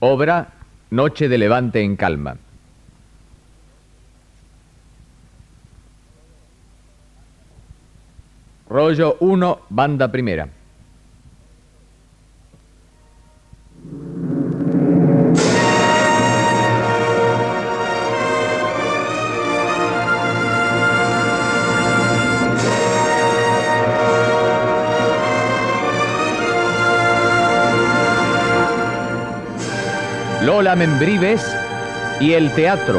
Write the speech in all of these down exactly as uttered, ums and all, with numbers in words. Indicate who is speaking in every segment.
Speaker 1: Obra Noche de Levante en Calma. Rollo uno, banda primera. Lola Membrives y el teatro.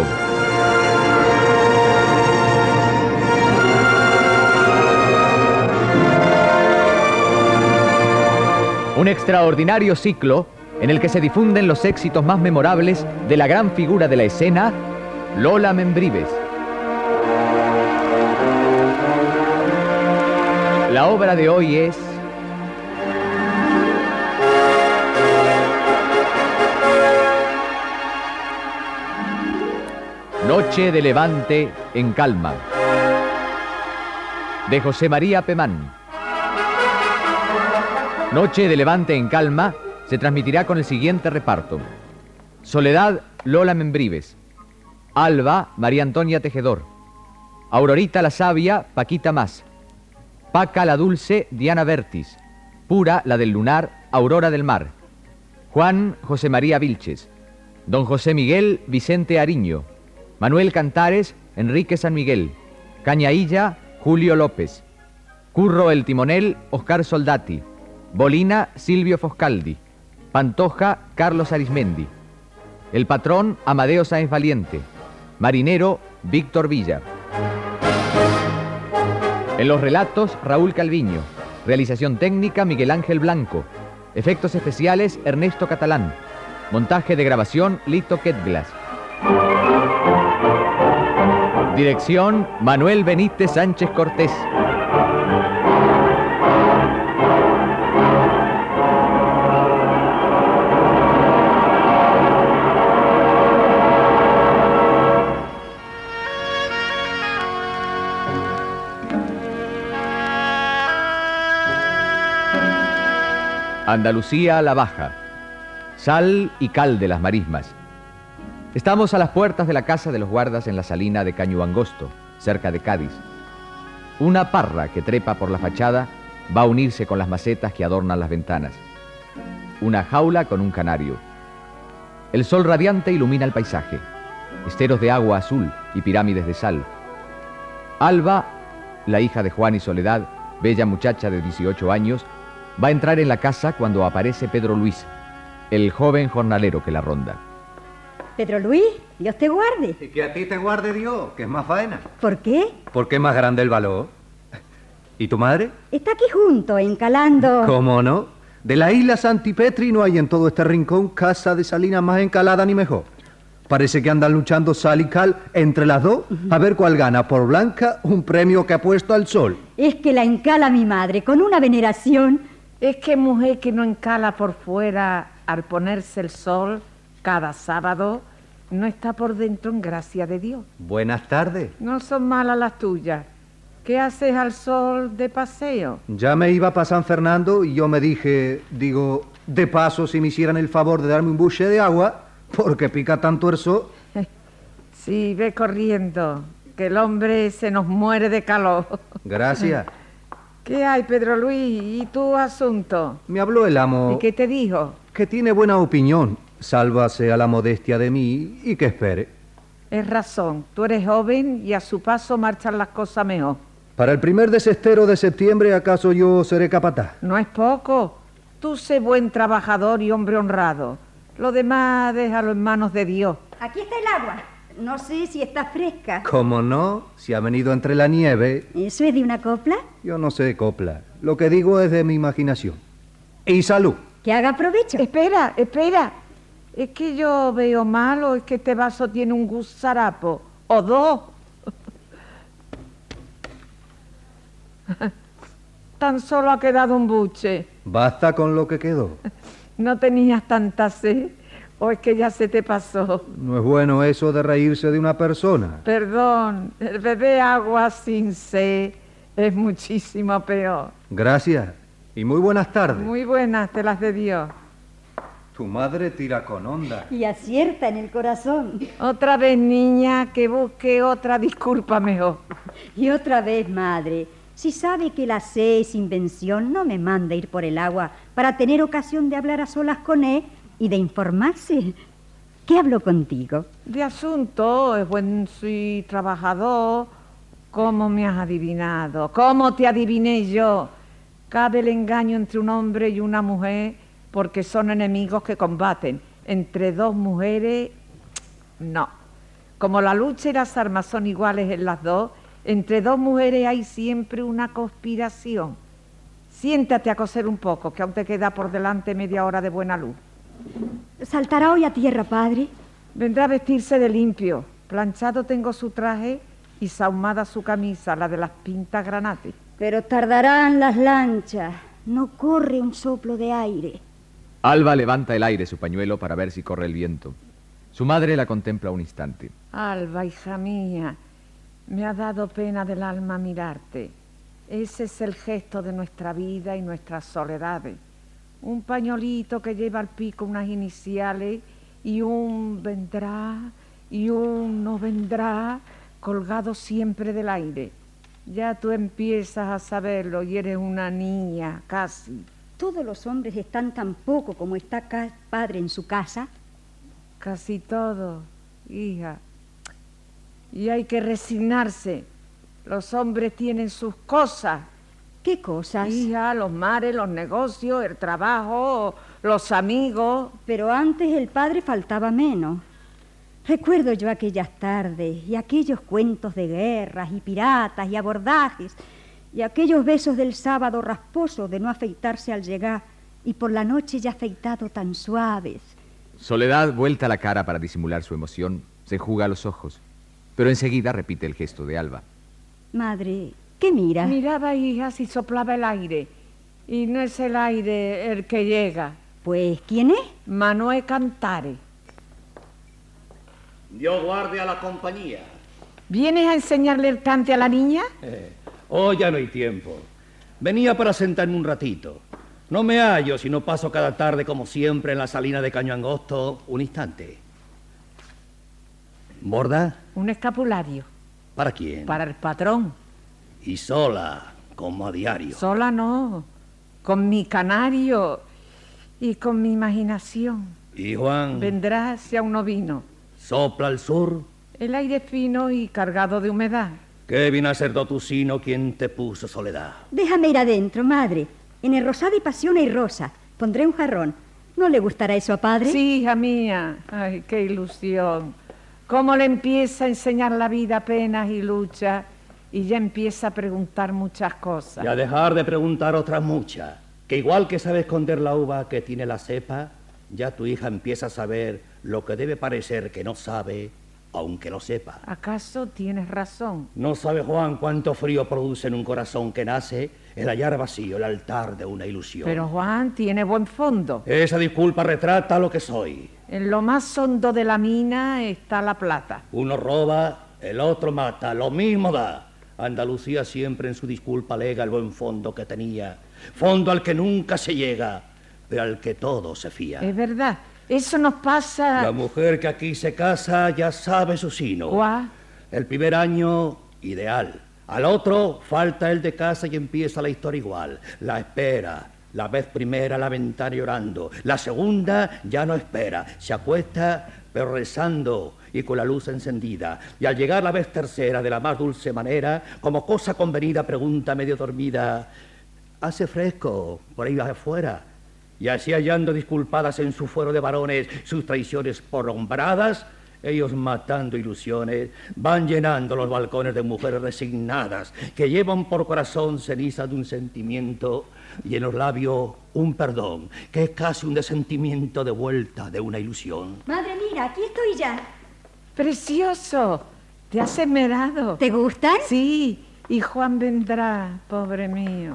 Speaker 1: Un extraordinario ciclo en el que se difunden los éxitos más memorables de la gran figura de la escena, Lola Membrives. La obra de hoy es Noche de Levante en Calma, de José María Pemán. Noche de Levante en Calma se transmitirá con el siguiente reparto: Soledad, Lola Membrives; Alba, María Antonia Tejedor; Aurorita la Sabia, Paquita Más; Paca la Dulce, Diana Bertis; Pura, la del Lunar, Aurora del Mar; Juan, José María Vilches; Don José Miguel, Vicente Ariño; Manuel Cantares, Enrique San Miguel; Cañailla, Julio López; Curro el Timonel, Oscar Soldati; Bolina, Silvio Foscaldi; Pantoja, Carlos Arismendi; el patrón, Amadeo Sáenz Valiente; marinero, Víctor Villa. En los relatos, Raúl Calviño; realización técnica, Miguel Ángel Blanco; efectos especiales, Ernesto Catalán; montaje de grabación, Lito Ketglas; dirección, Manuel Benítez Sánchez Cortés. Andalucía la Baja, sal y cal de las marismas. Estamos a las puertas de la casa de los guardas en la salina de Caño Angosto, cerca de Cádiz. Una parra que trepa por la fachada va a unirse con las macetas que adornan las ventanas. Una jaula con un canario. El sol radiante ilumina el paisaje. Esteros de agua azul y pirámides de sal. Alba, la hija de Juan y Soledad, bella muchacha de dieciocho años, va a entrar en la casa cuando aparece Pedro Luis, el joven jornalero que la ronda.
Speaker 2: Pedro Luis, Dios te guarde.
Speaker 3: Y que a ti te guarde Dios, que es más faena.
Speaker 2: ¿Por qué?
Speaker 3: Porque es más grande el valor. ¿Y tu madre?
Speaker 2: Está aquí junto, encalando.
Speaker 3: ¿Cómo no? De la isla Santipetri no hay en todo este rincón casa de salina más encalada ni mejor. Parece que andan luchando sal y cal entre las dos, uh-huh, a ver cuál gana por Blanca un premio que ha puesto al sol.
Speaker 2: Es que la encala mi madre con una veneración.
Speaker 4: Es que mujer que no encala por fuera al ponerse el sol cada sábado, no está por dentro en gracia de Dios.
Speaker 3: Buenas tardes.
Speaker 4: No son malas las tuyas. ¿Qué haces al sol de paseo?
Speaker 3: Ya me iba para San Fernando y yo me dije, digo, de paso si me hicieran el favor de darme un buche de agua, porque pica tanto el sol.
Speaker 4: Sí, ve corriendo, que el hombre se nos muere de calor.
Speaker 3: Gracias.
Speaker 4: ¿Qué hay, Pedro Luis? ¿Y tu asunto?
Speaker 3: Me habló el amo.
Speaker 4: ¿Y qué te dijo?
Speaker 3: Que tiene buena opinión, sálvase a la modestia de mí y que espere.
Speaker 4: Es razón, tú eres joven y a su paso marchan las cosas mejor.
Speaker 3: Para el primer desestero de septiembre, ¿acaso yo seré capataz?
Speaker 4: No es poco. Tú sé buen trabajador y hombre honrado. Lo demás déjalo en manos de Dios.
Speaker 2: Aquí está el agua. No sé si está fresca.
Speaker 3: ¿Cómo no? Si ha venido entre la nieve.
Speaker 2: ¿Eso es de una copla?
Speaker 3: Yo no sé de copla. Lo que digo es de mi imaginación. Y salud.
Speaker 2: Que haga provecho.
Speaker 4: Espera, espera. ¿Es que yo veo mal o es que este vaso tiene un gusarapo? ¿O dos? Tan solo ha quedado un buche.
Speaker 3: Basta con lo que quedó.
Speaker 4: ¿No tenías tanta sed? ¿O es que ya se te pasó?
Speaker 3: No es bueno eso de reírse de una persona.
Speaker 4: Perdón, el beber agua sin sed es muchísimo peor.
Speaker 3: Gracias y muy buenas tardes.
Speaker 4: Muy buenas, te las de Dios.
Speaker 3: Tu madre tira con onda.
Speaker 2: Y acierta en el corazón.
Speaker 4: Otra vez, niña, que busque otra disculpa mejor.
Speaker 2: Y otra vez, madre, si sabe que la sé es invención, no me manda ir por el agua para tener ocasión de hablar a solas con él y de informarse. ¿Qué habló contigo?
Speaker 4: De asunto, es buen y trabajador. ¿Cómo me has adivinado? ¿Cómo te adiviné yo? Cabe el engaño entre un hombre y una mujer porque son enemigos que combaten. Entre dos mujeres, no. Como la lucha y las armas son iguales en las dos, entre dos mujeres hay siempre una conspiración. Siéntate a coser un poco, que aún te queda por delante media hora de buena luz.
Speaker 2: ¿Saltará hoy a tierra, padre?
Speaker 4: Vendrá a vestirse de limpio. Planchado tengo su traje y sahumada su camisa, la de las pintas granates.
Speaker 2: Pero tardarán las lanchas. No corre un soplo de aire.
Speaker 1: Alba levanta el aire su pañuelo para ver si corre el viento. Su madre la contempla un instante.
Speaker 4: Alba, hija mía, me ha dado pena del alma mirarte. Ese es el gesto de nuestra vida y nuestras soledades. Un pañolito que lleva al pico unas iniciales y un vendrá y un no vendrá colgado siempre del aire. Ya tú empiezas a saberlo y eres una niña casi.
Speaker 2: ¿Todos los hombres están tan poco como está acá, padre, en su casa?
Speaker 4: Casi todo, hija. Y hay que resignarse. Los hombres tienen sus cosas.
Speaker 2: ¿Qué cosas?
Speaker 4: Hija, los mares, los negocios, el trabajo, los amigos.
Speaker 2: Pero antes el padre faltaba menos. Recuerdo yo aquellas tardes y aquellos cuentos de guerras y piratas y abordajes y aquellos besos del sábado rasposo de no afeitarse al llegar y por la noche ya afeitado tan suaves.
Speaker 1: Soledad vuelta la cara para disimular su emoción, se enjuga los ojos, pero enseguida repite el gesto de Alba.
Speaker 2: Madre, ¿qué mira?
Speaker 4: Miraba, hija, si soplaba el aire. Y no es el aire el que llega.
Speaker 2: Pues, ¿quién es?
Speaker 4: Manuel Cantare.
Speaker 5: Dios guarde a la compañía.
Speaker 4: ¿Vienes a enseñarle el cante a la niña?
Speaker 5: Eh, hoy ya no hay tiempo. Venía para sentarme un ratito. No me hallo si no paso cada tarde, como siempre, en la salina de Caño Angosto, un instante. ¿Borda?
Speaker 4: Un escapulario.
Speaker 5: ¿Para quién?
Speaker 4: Para el patrón.
Speaker 5: Y sola, como a diario.
Speaker 4: Sola no. Con mi canario y con mi imaginación.
Speaker 5: ¿Y Juan?
Speaker 4: Vendrá si aún no vino.
Speaker 5: ¿Sopla al sur?
Speaker 4: El aire fino y cargado de humedad.
Speaker 5: ¿Qué viene a ser Dotusino quien te puso soledad?
Speaker 2: Déjame ir adentro, madre. En el rosado y pasión hay rosa. Pondré un jarrón. ¿No le gustará eso a padre?
Speaker 4: Sí, hija mía. Ay, qué ilusión. Cómo le empieza a enseñar la vida penas y lucha y ya empieza a preguntar muchas cosas.
Speaker 5: Y a dejar de preguntar otras muchas. Que igual que sabe esconder la uva que tiene la cepa, ya tu hija empieza a saber lo que debe parecer que no sabe, aunque lo sepa.
Speaker 4: ¿Acaso tienes razón?
Speaker 5: ¿No sabe Juan cuánto frío produce en un corazón que nace el hallar vacío el altar de una ilusión?
Speaker 4: Pero Juan tiene buen fondo.
Speaker 5: Esa disculpa retrata lo que soy.
Speaker 4: En lo más hondo de la mina está la plata.
Speaker 5: Uno roba, el otro mata, lo mismo da. Andalucía siempre en su disculpa alega el buen fondo que tenía. Fondo al que nunca se llega, pero al que todo se fía.
Speaker 4: Es verdad, eso nos pasa...
Speaker 5: La mujer que aquí se casa ya sabe su sino.
Speaker 4: ¿Cuá?
Speaker 5: El primer año, ideal. Al otro, falta el de casa y empieza la historia igual. La espera. La vez primera la ventana llorando. La segunda ya no espera. Se acuesta, pero rezando y con la luz encendida. Y al llegar la vez tercera, de la más dulce manera, como cosa convenida, pregunta medio dormida: ¿hace fresco por ahí afuera? Y así hallando disculpadas en su fuero de varones sus traiciones prolongadas, ellos matando ilusiones, van llenando los balcones de mujeres resignadas que llevan por corazón ceniza de un sentimiento y en los labios un perdón, que es casi un desentimiento de vuelta de una ilusión.
Speaker 2: Madre, mira, aquí estoy ya.
Speaker 4: ¡Precioso! ¿Te has esmerado?
Speaker 2: ¿Te gustan?
Speaker 4: Sí, y Juan vendrá, pobre mío,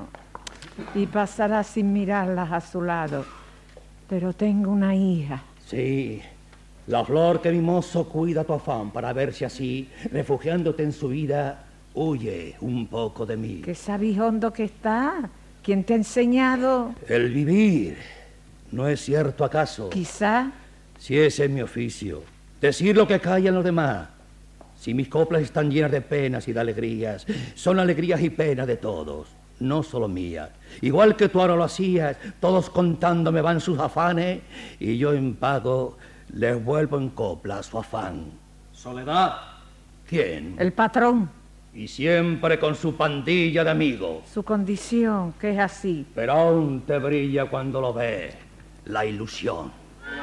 Speaker 4: y pasará sin mirarlas a su lado. Pero tengo una hija.
Speaker 5: Sí, la flor que mi mozo cuida tu afán para ver si así, refugiándote en su vida, huye un poco de mí.
Speaker 4: ¿Qué sabijondo que está? ¿Quién te ha enseñado?
Speaker 5: El vivir, ¿No es cierto acaso?
Speaker 4: Quizá.
Speaker 5: Si ese es mi oficio, decir lo que callan los demás. Si mis coplas están llenas de penas y de alegrías, son alegrías y penas de todos, no solo mías. Igual que tú ahora lo hacías, todos contándome van sus afanes y yo en pago les vuelvo en copla su afán.
Speaker 6: Soledad.
Speaker 5: ¿Quién?
Speaker 4: El patrón.
Speaker 5: Y siempre con su pandilla de amigos.
Speaker 4: Su condición, que es así.
Speaker 5: Pero aún te brilla cuando lo ves la ilusión.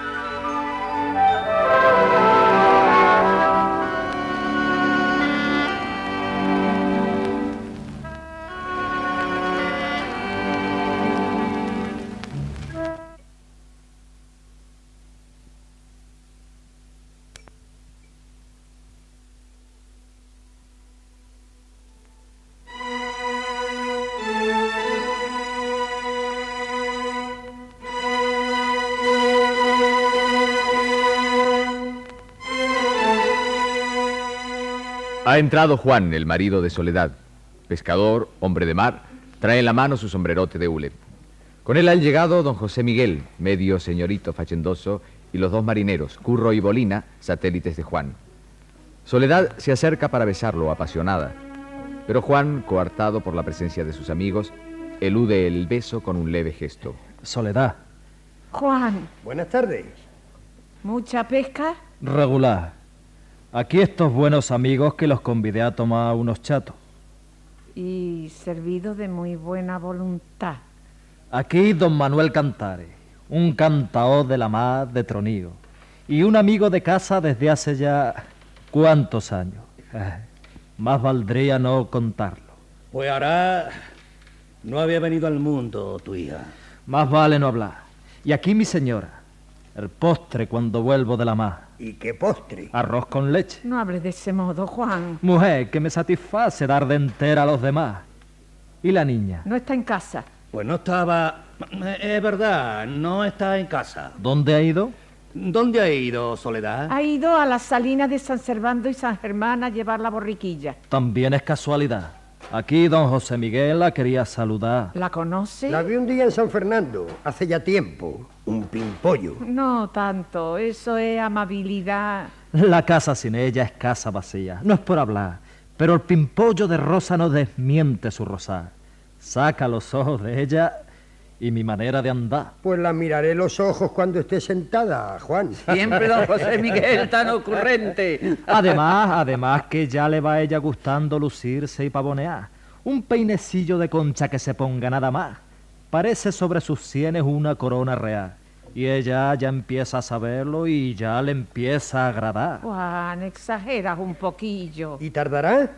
Speaker 1: Ha entrado Juan, el marido de Soledad. Pescador, hombre de mar, trae en la mano su sombrerote de hule. Con él han llegado don José Miguel, medio señorito fachendoso, y los dos marineros, Curro y Bolina, satélites de Juan. Soledad se acerca para besarlo, apasionada. Pero Juan, coartado por la presencia de sus amigos, elude el beso con un leve gesto.
Speaker 6: Soledad.
Speaker 4: Juan,
Speaker 7: Buenas tardes.
Speaker 4: ¿mucha pesca?
Speaker 6: Regular. Aquí estos buenos amigos que los convidé a tomar unos chatos.
Speaker 4: Y servido de muy buena voluntad.
Speaker 6: Aquí don Manuel Cantares, un cantaor de la mar de Tronío, y un amigo de casa desde hace ya cuántos años. Eh, más valdría no contarlo.
Speaker 5: Pues ahora no había venido al mundo tu hija.
Speaker 6: Más vale no hablar. Y aquí mi señora, el postre cuando vuelvo de la mar.
Speaker 7: ¿Y qué postre?
Speaker 6: Arroz con leche.
Speaker 4: No hables de ese modo, Juan.
Speaker 6: Mujer, que me satisface dar de entera a los demás. ¿Y la niña?
Speaker 4: No está en casa.
Speaker 5: Pues no estaba... Es verdad, no está en casa.
Speaker 6: ¿Dónde ha ido?
Speaker 5: ¿Dónde ha ido, Soledad?
Speaker 4: Ha ido a las salinas de San Servando y San Germán a llevar la borriquilla.
Speaker 6: También es casualidad. Aquí don José Miguel la quería saludar.
Speaker 4: ¿La conoce?
Speaker 7: La vi un día en San Fernando, hace ya tiempo. Un pimpollo.
Speaker 4: No tanto, eso es amabilidad.
Speaker 6: La casa sin ella es casa vacía. No es por hablar, pero el pimpollo de Rosa no desmiente su rosar. Saca los ojos de ella y mi manera de andar.
Speaker 7: Pues la miraré los ojos cuando esté sentada, Juan.
Speaker 8: Siempre don José Miguel tan ocurrente.
Speaker 6: Además, además que ya le va a ella gustando lucirse y pavonear. Un peinecillo de concha que se ponga nada más. Parece sobre sus sienes una corona real. Y ella ya empieza a saberlo y ya le empieza a agradar.
Speaker 4: Juan, exageras un poquillo.
Speaker 7: ¿Y tardará?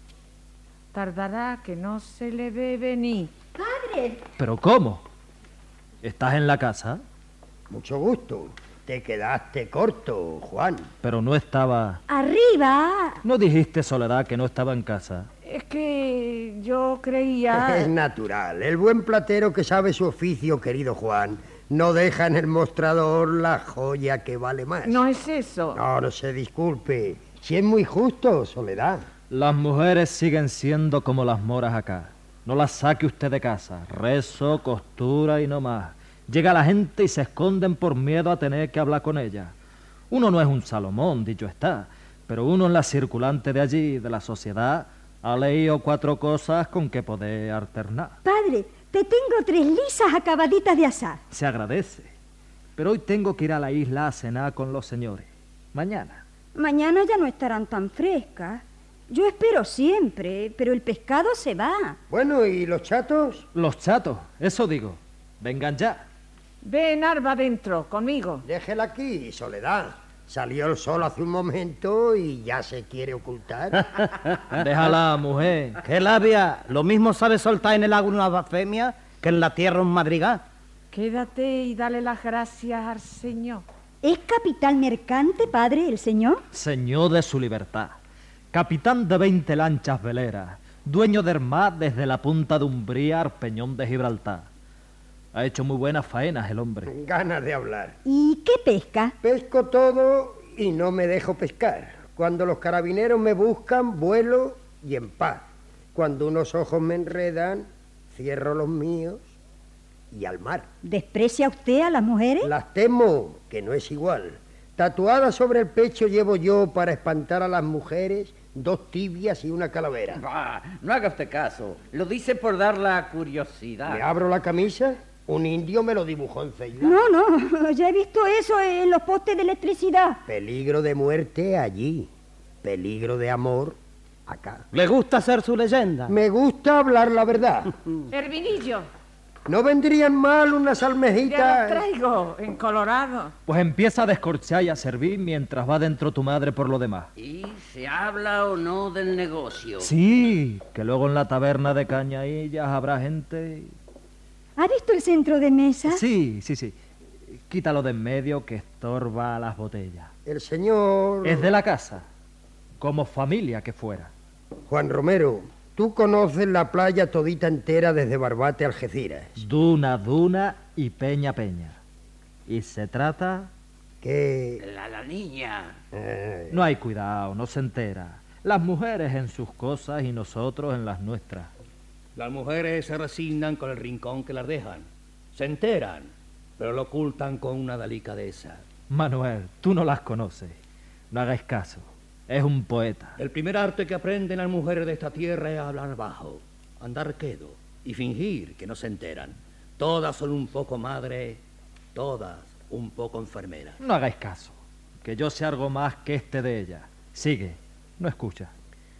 Speaker 4: Tardará que no se le ve venir.
Speaker 2: Padre,
Speaker 6: ¿Pero cómo? ¿Estás en la casa?
Speaker 7: Mucho gusto. Te quedaste corto, Juan.
Speaker 6: Pero no estaba...
Speaker 2: arriba.
Speaker 6: ¿No dijiste, Soledad, que no estaba en casa?
Speaker 4: Es que yo creía...
Speaker 7: Es natural. El buen platero que sabe su oficio, querido Juan, no deja en el mostrador la joya que vale más.
Speaker 4: No es eso.
Speaker 7: No, no se disculpe. Si es muy justo, Soledad.
Speaker 6: Las mujeres siguen siendo como las moras acá. No las saque usted de casa. Rezo, costura y no más. Llega la gente y se esconden por miedo a tener que hablar con ella. Uno no es un Salomón, dicho está, pero uno en la circulante de allí, de la sociedad, ha leído cuatro cosas con que poder alternar.
Speaker 2: Padre, te tengo tres lisas acabaditas de asar.
Speaker 6: Se agradece. Pero hoy tengo que ir a la isla a cenar con los señores. Mañana.
Speaker 2: Mañana ya no estarán tan frescas. Yo espero siempre, pero el pescado se va.
Speaker 7: Bueno, ¿y los chatos?
Speaker 6: Los chatos, eso digo. Vengan ya.
Speaker 4: Ven, Arba, adentro, conmigo.
Speaker 7: Déjela aquí, Soledad. Salió el sol hace un momento y ya se quiere ocultar.
Speaker 6: Déjala, mujer.
Speaker 8: ¡Qué labia! Lo mismo sabe soltar en el agua una blasfemia que en la tierra un madrigal.
Speaker 4: Quédate y dale las gracias al Señor.
Speaker 2: ¿Es capitán mercante, padre, el señor?
Speaker 6: Señor de su libertad. Capitán de veinte lanchas veleras. Dueño del mar desde la punta de Umbría al peñón de Gibraltar. Ha hecho muy buenas faenas el hombre.
Speaker 7: Ganas de hablar.
Speaker 2: ¿Y qué pesca?
Speaker 7: Pesco todo y no me dejo pescar. Cuando los carabineros me buscan, vuelo y en paz. Cuando unos ojos me enredan, cierro los míos y al mar.
Speaker 2: ¿Desprecia usted a las mujeres?
Speaker 7: Las temo, que no es igual. Tatuada sobre el pecho llevo yo, para espantar a las mujeres, dos tibias y una calavera.
Speaker 9: Ah, no haga usted caso. Lo dice por dar la curiosidad.
Speaker 7: ¿Me abro la camisa? Un indio me lo dibujó en Ceilán.
Speaker 2: No, no, ya he visto eso en los postes de electricidad.
Speaker 7: Peligro de muerte allí, peligro de amor acá.
Speaker 8: ¿Le gusta hacer su leyenda?
Speaker 7: Me gusta hablar la verdad.
Speaker 4: Herminillo,
Speaker 7: ¿No vendrían mal unas
Speaker 4: ya
Speaker 7: almejitas?
Speaker 4: los traigo en Colorado.
Speaker 6: Pues empieza a descorchar y a servir mientras va dentro tu madre por lo demás.
Speaker 9: ¿Y se habla o no del negocio?
Speaker 6: Sí, que luego en la taberna de Cañaillas habrá gente...
Speaker 2: ¿Ha visto el centro de mesa?
Speaker 6: Sí, sí, sí. Quítalo de en medio que estorba a las botellas.
Speaker 7: El señor...
Speaker 6: Es de la casa, como familia que fuera.
Speaker 7: Juan Romero, tú conoces la playa todita entera desde Barbate a Algeciras.
Speaker 6: Duna, duna y peña, peña. Y se trata...
Speaker 7: Que...
Speaker 9: La, la niña.
Speaker 7: eh,
Speaker 6: No hay cuidado, no se entera. Las mujeres en sus cosas y nosotros en las nuestras.
Speaker 5: Las mujeres se resignan con el rincón que las dejan. Se enteran, pero lo ocultan con una delicadeza.
Speaker 6: Manuel, tú no las conoces. No hagáis caso. Es un poeta.
Speaker 5: El primer arte que aprenden las mujeres de esta tierra es hablar bajo, andar quedo y fingir que no se enteran. Todas son un poco madres, todas un poco enfermeras.
Speaker 6: No hagáis caso. Que yo sé algo más que este de ella. Sigue. No escucha.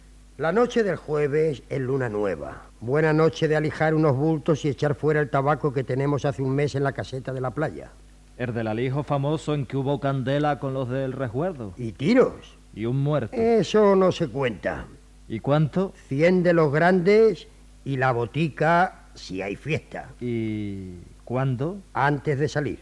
Speaker 7: La noche del jueves es luna nueva. Buena noche de alijar unos bultos y echar fuera el tabaco que tenemos hace un mes en la caseta de la playa.
Speaker 6: El del alijo famoso en que hubo candela con los del resguardo.
Speaker 7: ¿Y tiros?
Speaker 6: Y un muerto.
Speaker 7: Eso no se cuenta.
Speaker 6: ¿Y cuánto?
Speaker 7: Cien de los grandes y la botica si hay fiesta.
Speaker 6: ¿Y cuándo?
Speaker 7: Antes de salir.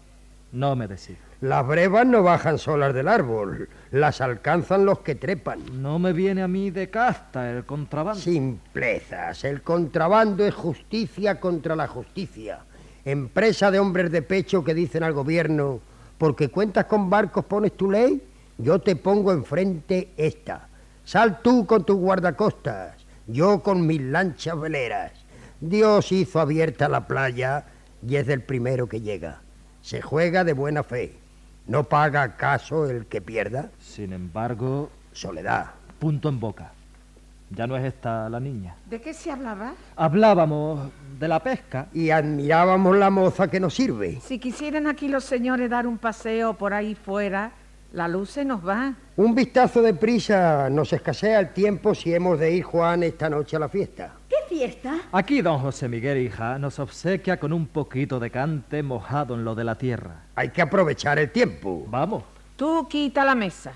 Speaker 6: No me decís.
Speaker 7: Las brevas no bajan solas del árbol, las alcanzan los que trepan.
Speaker 6: No me viene a mí de casta el contrabando.
Speaker 7: Simplezas, el contrabando es justicia contra la justicia. Empresa de hombres de pecho que dicen al gobierno, porque cuentas con barcos pones tu ley, yo te pongo enfrente esta. Sal tú con tus guardacostas, yo con mis lanchas veleras. Dios hizo abierta la playa y es del primero que llega. Se juega de buena fe. ¿No paga acaso el que pierda?
Speaker 6: Sin embargo,
Speaker 7: Soledad.
Speaker 6: punto en boca. Ya no es esta la niña.
Speaker 4: ¿De qué se hablaba?
Speaker 6: Hablábamos de la pesca.
Speaker 7: Y admirábamos la moza que nos sirve.
Speaker 4: Si quisieran aquí los señores dar un paseo por ahí fuera, la luz se nos va.
Speaker 7: Un vistazo de prisa, nos escasea el tiempo si hemos de ir, Juan, esta noche a la fiesta.
Speaker 2: ¿Qué fiesta?
Speaker 6: Aquí don José Miguel, hija, nos obsequia con un poquito de cante mojado en lo de la tierra.
Speaker 7: Hay que aprovechar el tiempo.
Speaker 6: Vamos.
Speaker 4: Tú quita la mesa.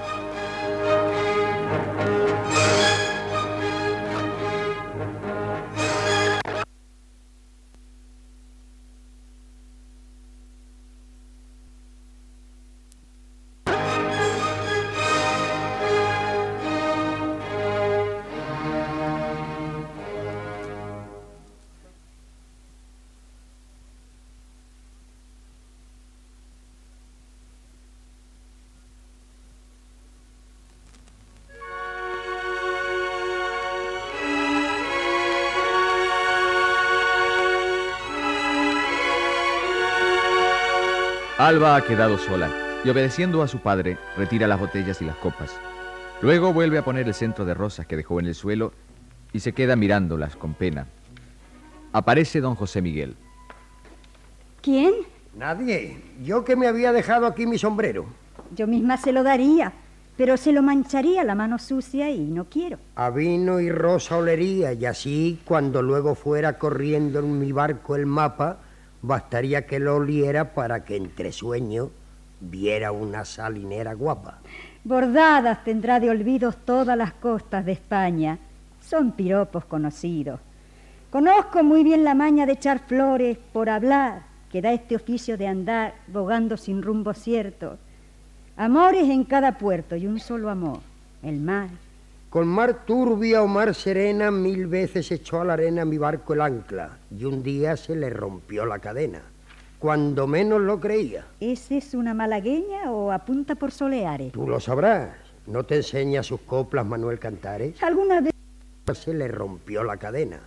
Speaker 1: Alba ha quedado sola y, obedeciendo a su padre, retira las botellas y las copas. Luego vuelve a poner el centro de rosas que dejó en el suelo y se queda mirándolas con pena. Aparece don José Miguel.
Speaker 2: ¿Quién?
Speaker 7: Nadie. Yo que me había dejado aquí mi sombrero.
Speaker 2: Yo misma se lo daría, pero se lo mancharía la mano sucia y no quiero.
Speaker 7: A vino y rosa olería, y así, cuando luego fuera corriendo en mi barco el mapa, bastaría que lo oliera para que entre sueños viera una salinera guapa.
Speaker 2: Bordadas tendrá de olvidos todas las costas de España. Son piropos conocidos. Conozco muy bien la maña de echar flores por hablar, que da este oficio de andar bogando sin rumbo cierto. Amores en cada puerto y un solo amor, el mar.
Speaker 7: Con mar turbia o mar serena, mil veces echó a la arena mi barco el ancla, y un día se le rompió la cadena, cuando menos lo creía.
Speaker 2: ¿Ese es una malagueña o apunta por soleares?
Speaker 7: Tú lo sabrás. ¿No te enseña sus coplas Manuel Cantares?
Speaker 2: ¿Alguna vez?
Speaker 7: Se le rompió la cadena,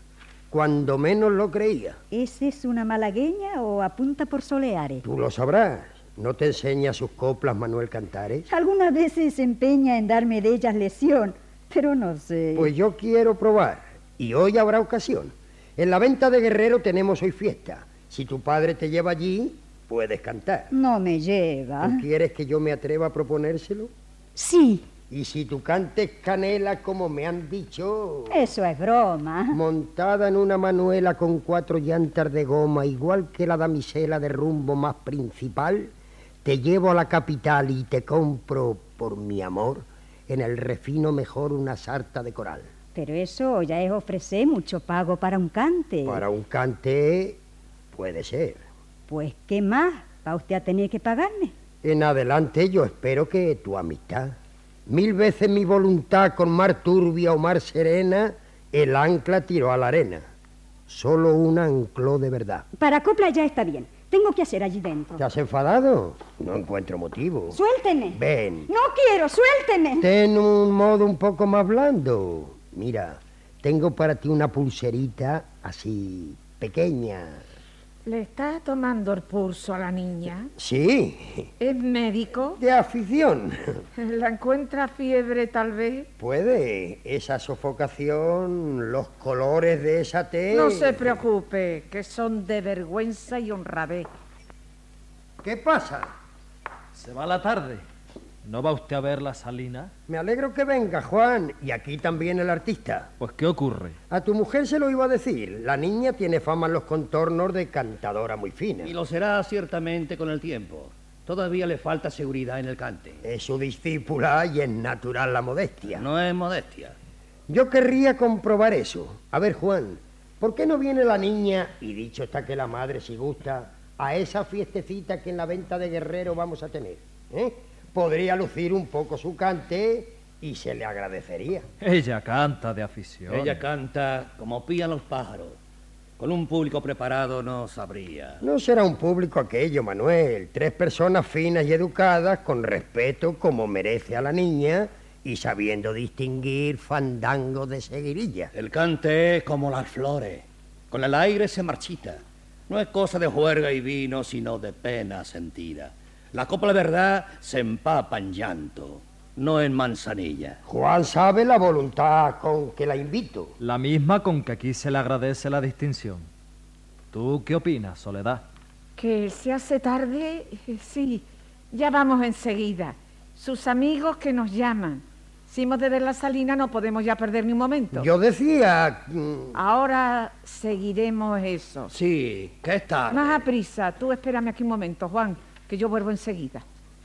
Speaker 7: cuando menos lo creía.
Speaker 2: ¿Ese es una malagueña o apunta por Soleares?
Speaker 7: Tú lo sabrás. ¿No te enseña sus coplas Manuel Cantares?
Speaker 2: Algunas veces se empeña en darme de ellas lesión, pero no sé.
Speaker 7: Pues yo quiero probar, y hoy habrá ocasión. En la venta de Guerrero tenemos hoy fiesta. Si tu padre te lleva allí, puedes cantar.
Speaker 2: No me lleva.
Speaker 7: ¿Tú quieres que yo me atreva a proponérselo?
Speaker 2: Sí.
Speaker 7: Y si tú cantes canela, como me han dicho...
Speaker 2: Eso es broma.
Speaker 7: Montada en una manuela con cuatro llantas de goma, igual que la damisela de rumbo más principal, te llevo a la capital y te compro, por mi amor, en el refino mejor una sarta de coral.
Speaker 2: Pero eso ya es ofrecer mucho pago para un cante.
Speaker 7: Para un cante puede ser.
Speaker 2: Pues, ¿qué más va usted a tener que pagarme?
Speaker 7: En adelante yo espero que tu amistad, mil veces mi voluntad con mar turbia o mar serena, el ancla tiró a la arena. Solo un ancló de verdad.
Speaker 2: Para copla ya está bien. Tengo que hacer allí dentro.
Speaker 7: ¿Te has enfadado? No encuentro motivo.
Speaker 2: Suélteme.
Speaker 7: Ven.
Speaker 2: No quiero, suélteme.
Speaker 7: Ten un modo un poco más blando. Mira, tengo para ti una pulserita así pequeña.
Speaker 4: ¿Le está tomando el pulso a la niña?
Speaker 7: Sí,
Speaker 4: ¿Es médico?
Speaker 7: de afición.
Speaker 4: ¿La encuentra fiebre tal vez?
Speaker 7: Puede, esa sofocación, los colores de esa té...
Speaker 4: No se preocupe, que son de vergüenza y honradez.
Speaker 7: ¿Qué pasa?
Speaker 6: Se va la tarde. ¿No va usted a ver la Salina?
Speaker 7: Me alegro que venga, Juan, y aquí también el artista.
Speaker 6: Pues, ¿qué ocurre?
Speaker 7: A tu mujer se lo iba a decir. La niña tiene fama en los contornos de cantadora muy fina.
Speaker 5: Y lo será ciertamente con el tiempo. Todavía le falta seguridad en el cante.
Speaker 7: Es su discípula y es natural la modestia.
Speaker 5: No es modestia.
Speaker 7: Yo querría comprobar eso. A ver, Juan, ¿por qué no viene la niña, y dicho está que la madre si gusta, a esa fiestecita que en la venta de Guerrero vamos a tener? ¿Eh? Podría lucir un poco su cante y se le agradecería.
Speaker 6: Ella canta de afición.
Speaker 5: Ella canta como pían los pájaros. Con un público preparado no sabría.
Speaker 7: No será un público aquello, Manuel. Tres personas finas y educadas, con respeto como merece a la niña y sabiendo distinguir fandango de seguirilla.
Speaker 5: El cante es como las flores. Con el aire se marchita. No es cosa de juerga y vino, sino de pena sentida. La copla de verdad se empapa en llanto, no en manzanilla.
Speaker 7: Juan sabe la voluntad con que la invito.
Speaker 6: La misma con que aquí se le agradece la distinción. ¿Tú qué opinas, Soledad?
Speaker 4: ¿Que se hace tarde? Eh, Sí, ya vamos enseguida. Sus amigos que nos llaman. Si hemos de ver la Salina no podemos ya perder ni un momento.
Speaker 7: Yo decía... mm,
Speaker 4: Ahora seguiremos eso.
Speaker 5: Sí, que es tarde.
Speaker 4: Más a prisa. Tú espérame aquí un momento, Juan, que yo vuelvo enseguida.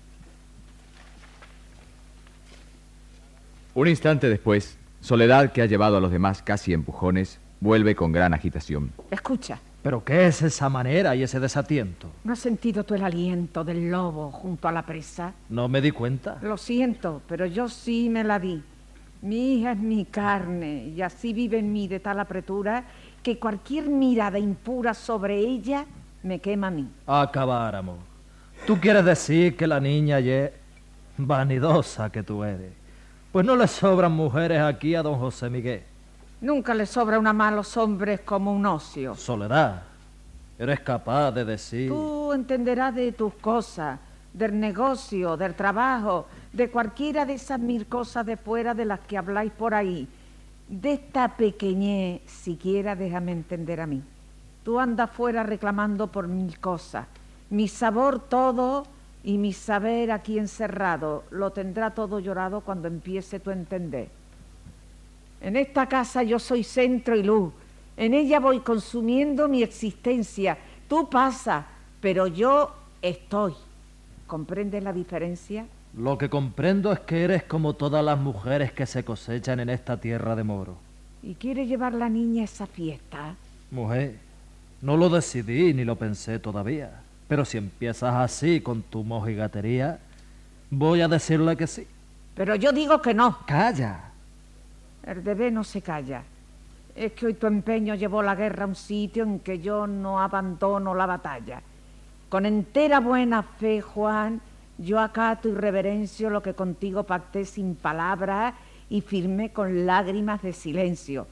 Speaker 1: Un instante después, Soledad, que ha llevado a los demás casi empujones, vuelve con gran agitación.
Speaker 4: Escucha,
Speaker 6: ¿Pero qué es esa manera y ese desatiento?
Speaker 4: ¿no has sentido tú el aliento del lobo junto a la presa?
Speaker 6: No me di cuenta.
Speaker 4: Lo siento, pero yo sí me la di. Mi hija es mi carne y así vive en mí de tal apretura que cualquier mirada impura sobre ella me quema a mí.
Speaker 6: Acabáramos. ¿Tú quieres decir que la niña es vanidosa que tú eres? Pues no le sobran mujeres aquí a don José Miguel.
Speaker 4: Nunca le sobra una mano a los hombres como un ocio.
Speaker 6: Soledad, eres capaz de decir...
Speaker 4: Tú entenderás de tus cosas, del negocio, del trabajo, de cualquiera de esas mil cosas de fuera de las que habláis por ahí. De esta pequeñez, siquiera déjame entender a mí. Tú andas fuera reclamando por mil cosas. Mi sabor todo y mi saber aquí encerrado lo tendrá todo llorado cuando empiece tu entender. En esta casa yo soy centro y luz. En ella voy consumiendo mi existencia. Tú pasas, pero yo estoy. ¿Comprendes la diferencia?
Speaker 6: Lo que comprendo es que eres como todas las mujeres que se cosechan en esta tierra de moro.
Speaker 4: ¿Y quiere llevar la niña a esa fiesta?
Speaker 6: Mujer, no lo decidí ni lo pensé todavía. Pero si empiezas así con tu mojigatería, voy a decirle que sí.
Speaker 4: Pero yo digo que no.
Speaker 6: Calla.
Speaker 4: El deber no se calla. Es que hoy tu empeño llevó la guerra a un sitio en que yo no abandono la batalla. Con entera buena fe, Juan, yo acato y reverencio lo que contigo pacté sin palabras y firmé con lágrimas de silencio.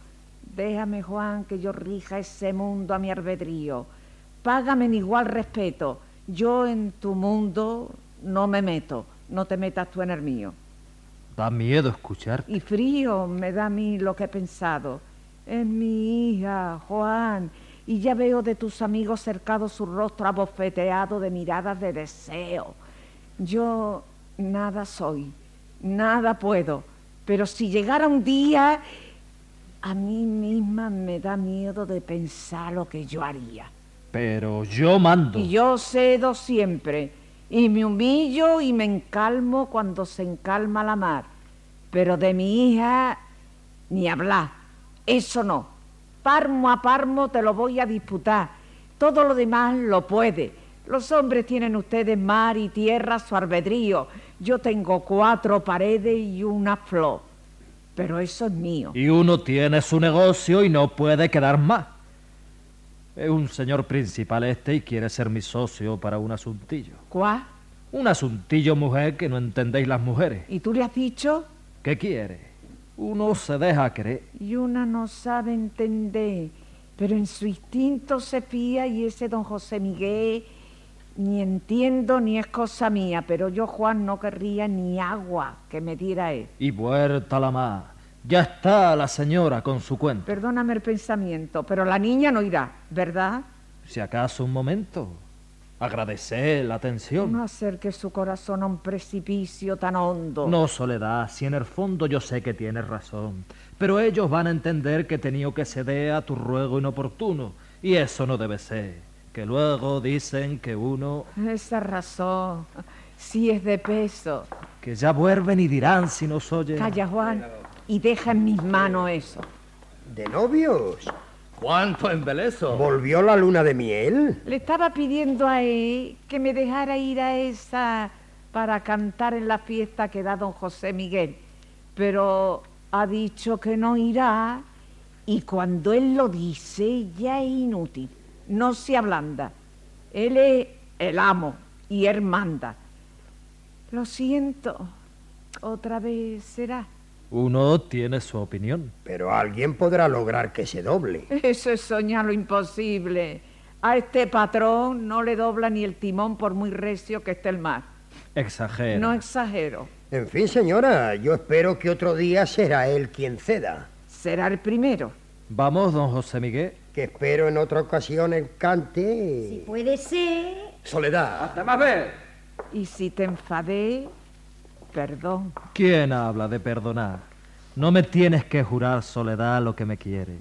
Speaker 4: Déjame, Juan, que yo rija ese mundo a mi albedrío. Págame en igual respeto. Yo en tu mundo no me meto. No te metas tú en el mío.
Speaker 6: Da miedo escuchar.
Speaker 4: Y frío me da a mí lo que he pensado. Es mi hija, Juan, y ya veo de tus amigos cercados su rostro abofeteado de miradas de deseo. Yo nada soy, nada puedo, pero si llegara un día, a mí misma me da miedo de pensar lo que yo haría.
Speaker 6: Pero yo mando.
Speaker 4: Y yo cedo siempre, y me humillo y me encalmo cuando se encalma la mar. Pero de mi hija, ni hablar, eso no. Parmo a parmo te lo voy a disputar. Todo lo demás lo puede. Los hombres tienen ustedes mar y tierra a su albedrío. Yo tengo cuatro paredes y una flor. Pero eso es mío.
Speaker 6: Y uno tiene su negocio y no puede quedar más. Es un señor principal este y quiere ser mi socio para un asuntillo.
Speaker 4: ¿Cuál?
Speaker 6: Un asuntillo, mujer, que no entendéis las mujeres.
Speaker 4: ¿Y tú le has dicho?
Speaker 6: ¿Qué quiere? Uno se deja querer.
Speaker 4: Y una no sabe entender, pero en su instinto se fía y ese don José Miguel ni entiendo ni es cosa mía, pero yo, Juan, no querría ni agua que me diera él.
Speaker 6: Y vuelta la más. Ya está la señora con su cuento.
Speaker 4: Perdóname el pensamiento, pero la niña no irá, ¿verdad?
Speaker 6: Si acaso un momento. Agradecer la atención.
Speaker 4: No acerque su corazón a un precipicio tan hondo.
Speaker 6: No, Soledad, si en el fondo yo sé que tienes razón. Pero ellos van a entender que he tenido que ceder a tu ruego inoportuno. Y eso no debe ser. Que luego dicen que uno...
Speaker 4: Esa razón, sí es de peso.
Speaker 6: Que ya vuelven y dirán si nos oyen.
Speaker 4: Calla, Juan, y deja en mis manos eso.
Speaker 7: ¿De novios?
Speaker 5: ¿Cuánto embelezo?
Speaker 7: ¿Volvió la luna de miel?
Speaker 4: Le estaba pidiendo a él que me dejara ir a esa para cantar en la fiesta que da don José Miguel, pero ha dicho que no irá y cuando él lo dice ya es inútil, no se ablanda. Él es el amo y él manda. Lo siento, otra vez será.
Speaker 6: Uno tiene su opinión.
Speaker 7: Pero alguien podrá lograr que se doble.
Speaker 4: Eso es soñar lo imposible. A este patrón no le dobla ni el timón por muy recio que esté el mar.
Speaker 6: Exagera.
Speaker 4: No exagero.
Speaker 7: En fin, señora, yo espero que otro día será él quien ceda.
Speaker 4: Será el primero.
Speaker 6: Vamos, don José Miguel.
Speaker 7: Que espero en otra ocasión él cante.
Speaker 2: Si puede ser.
Speaker 5: Soledad.
Speaker 9: Hasta más ver.
Speaker 4: Y si te enfadé, perdón.
Speaker 6: ¿Quién habla de perdonar? No me tienes que jurar, Soledad, lo que me quiere.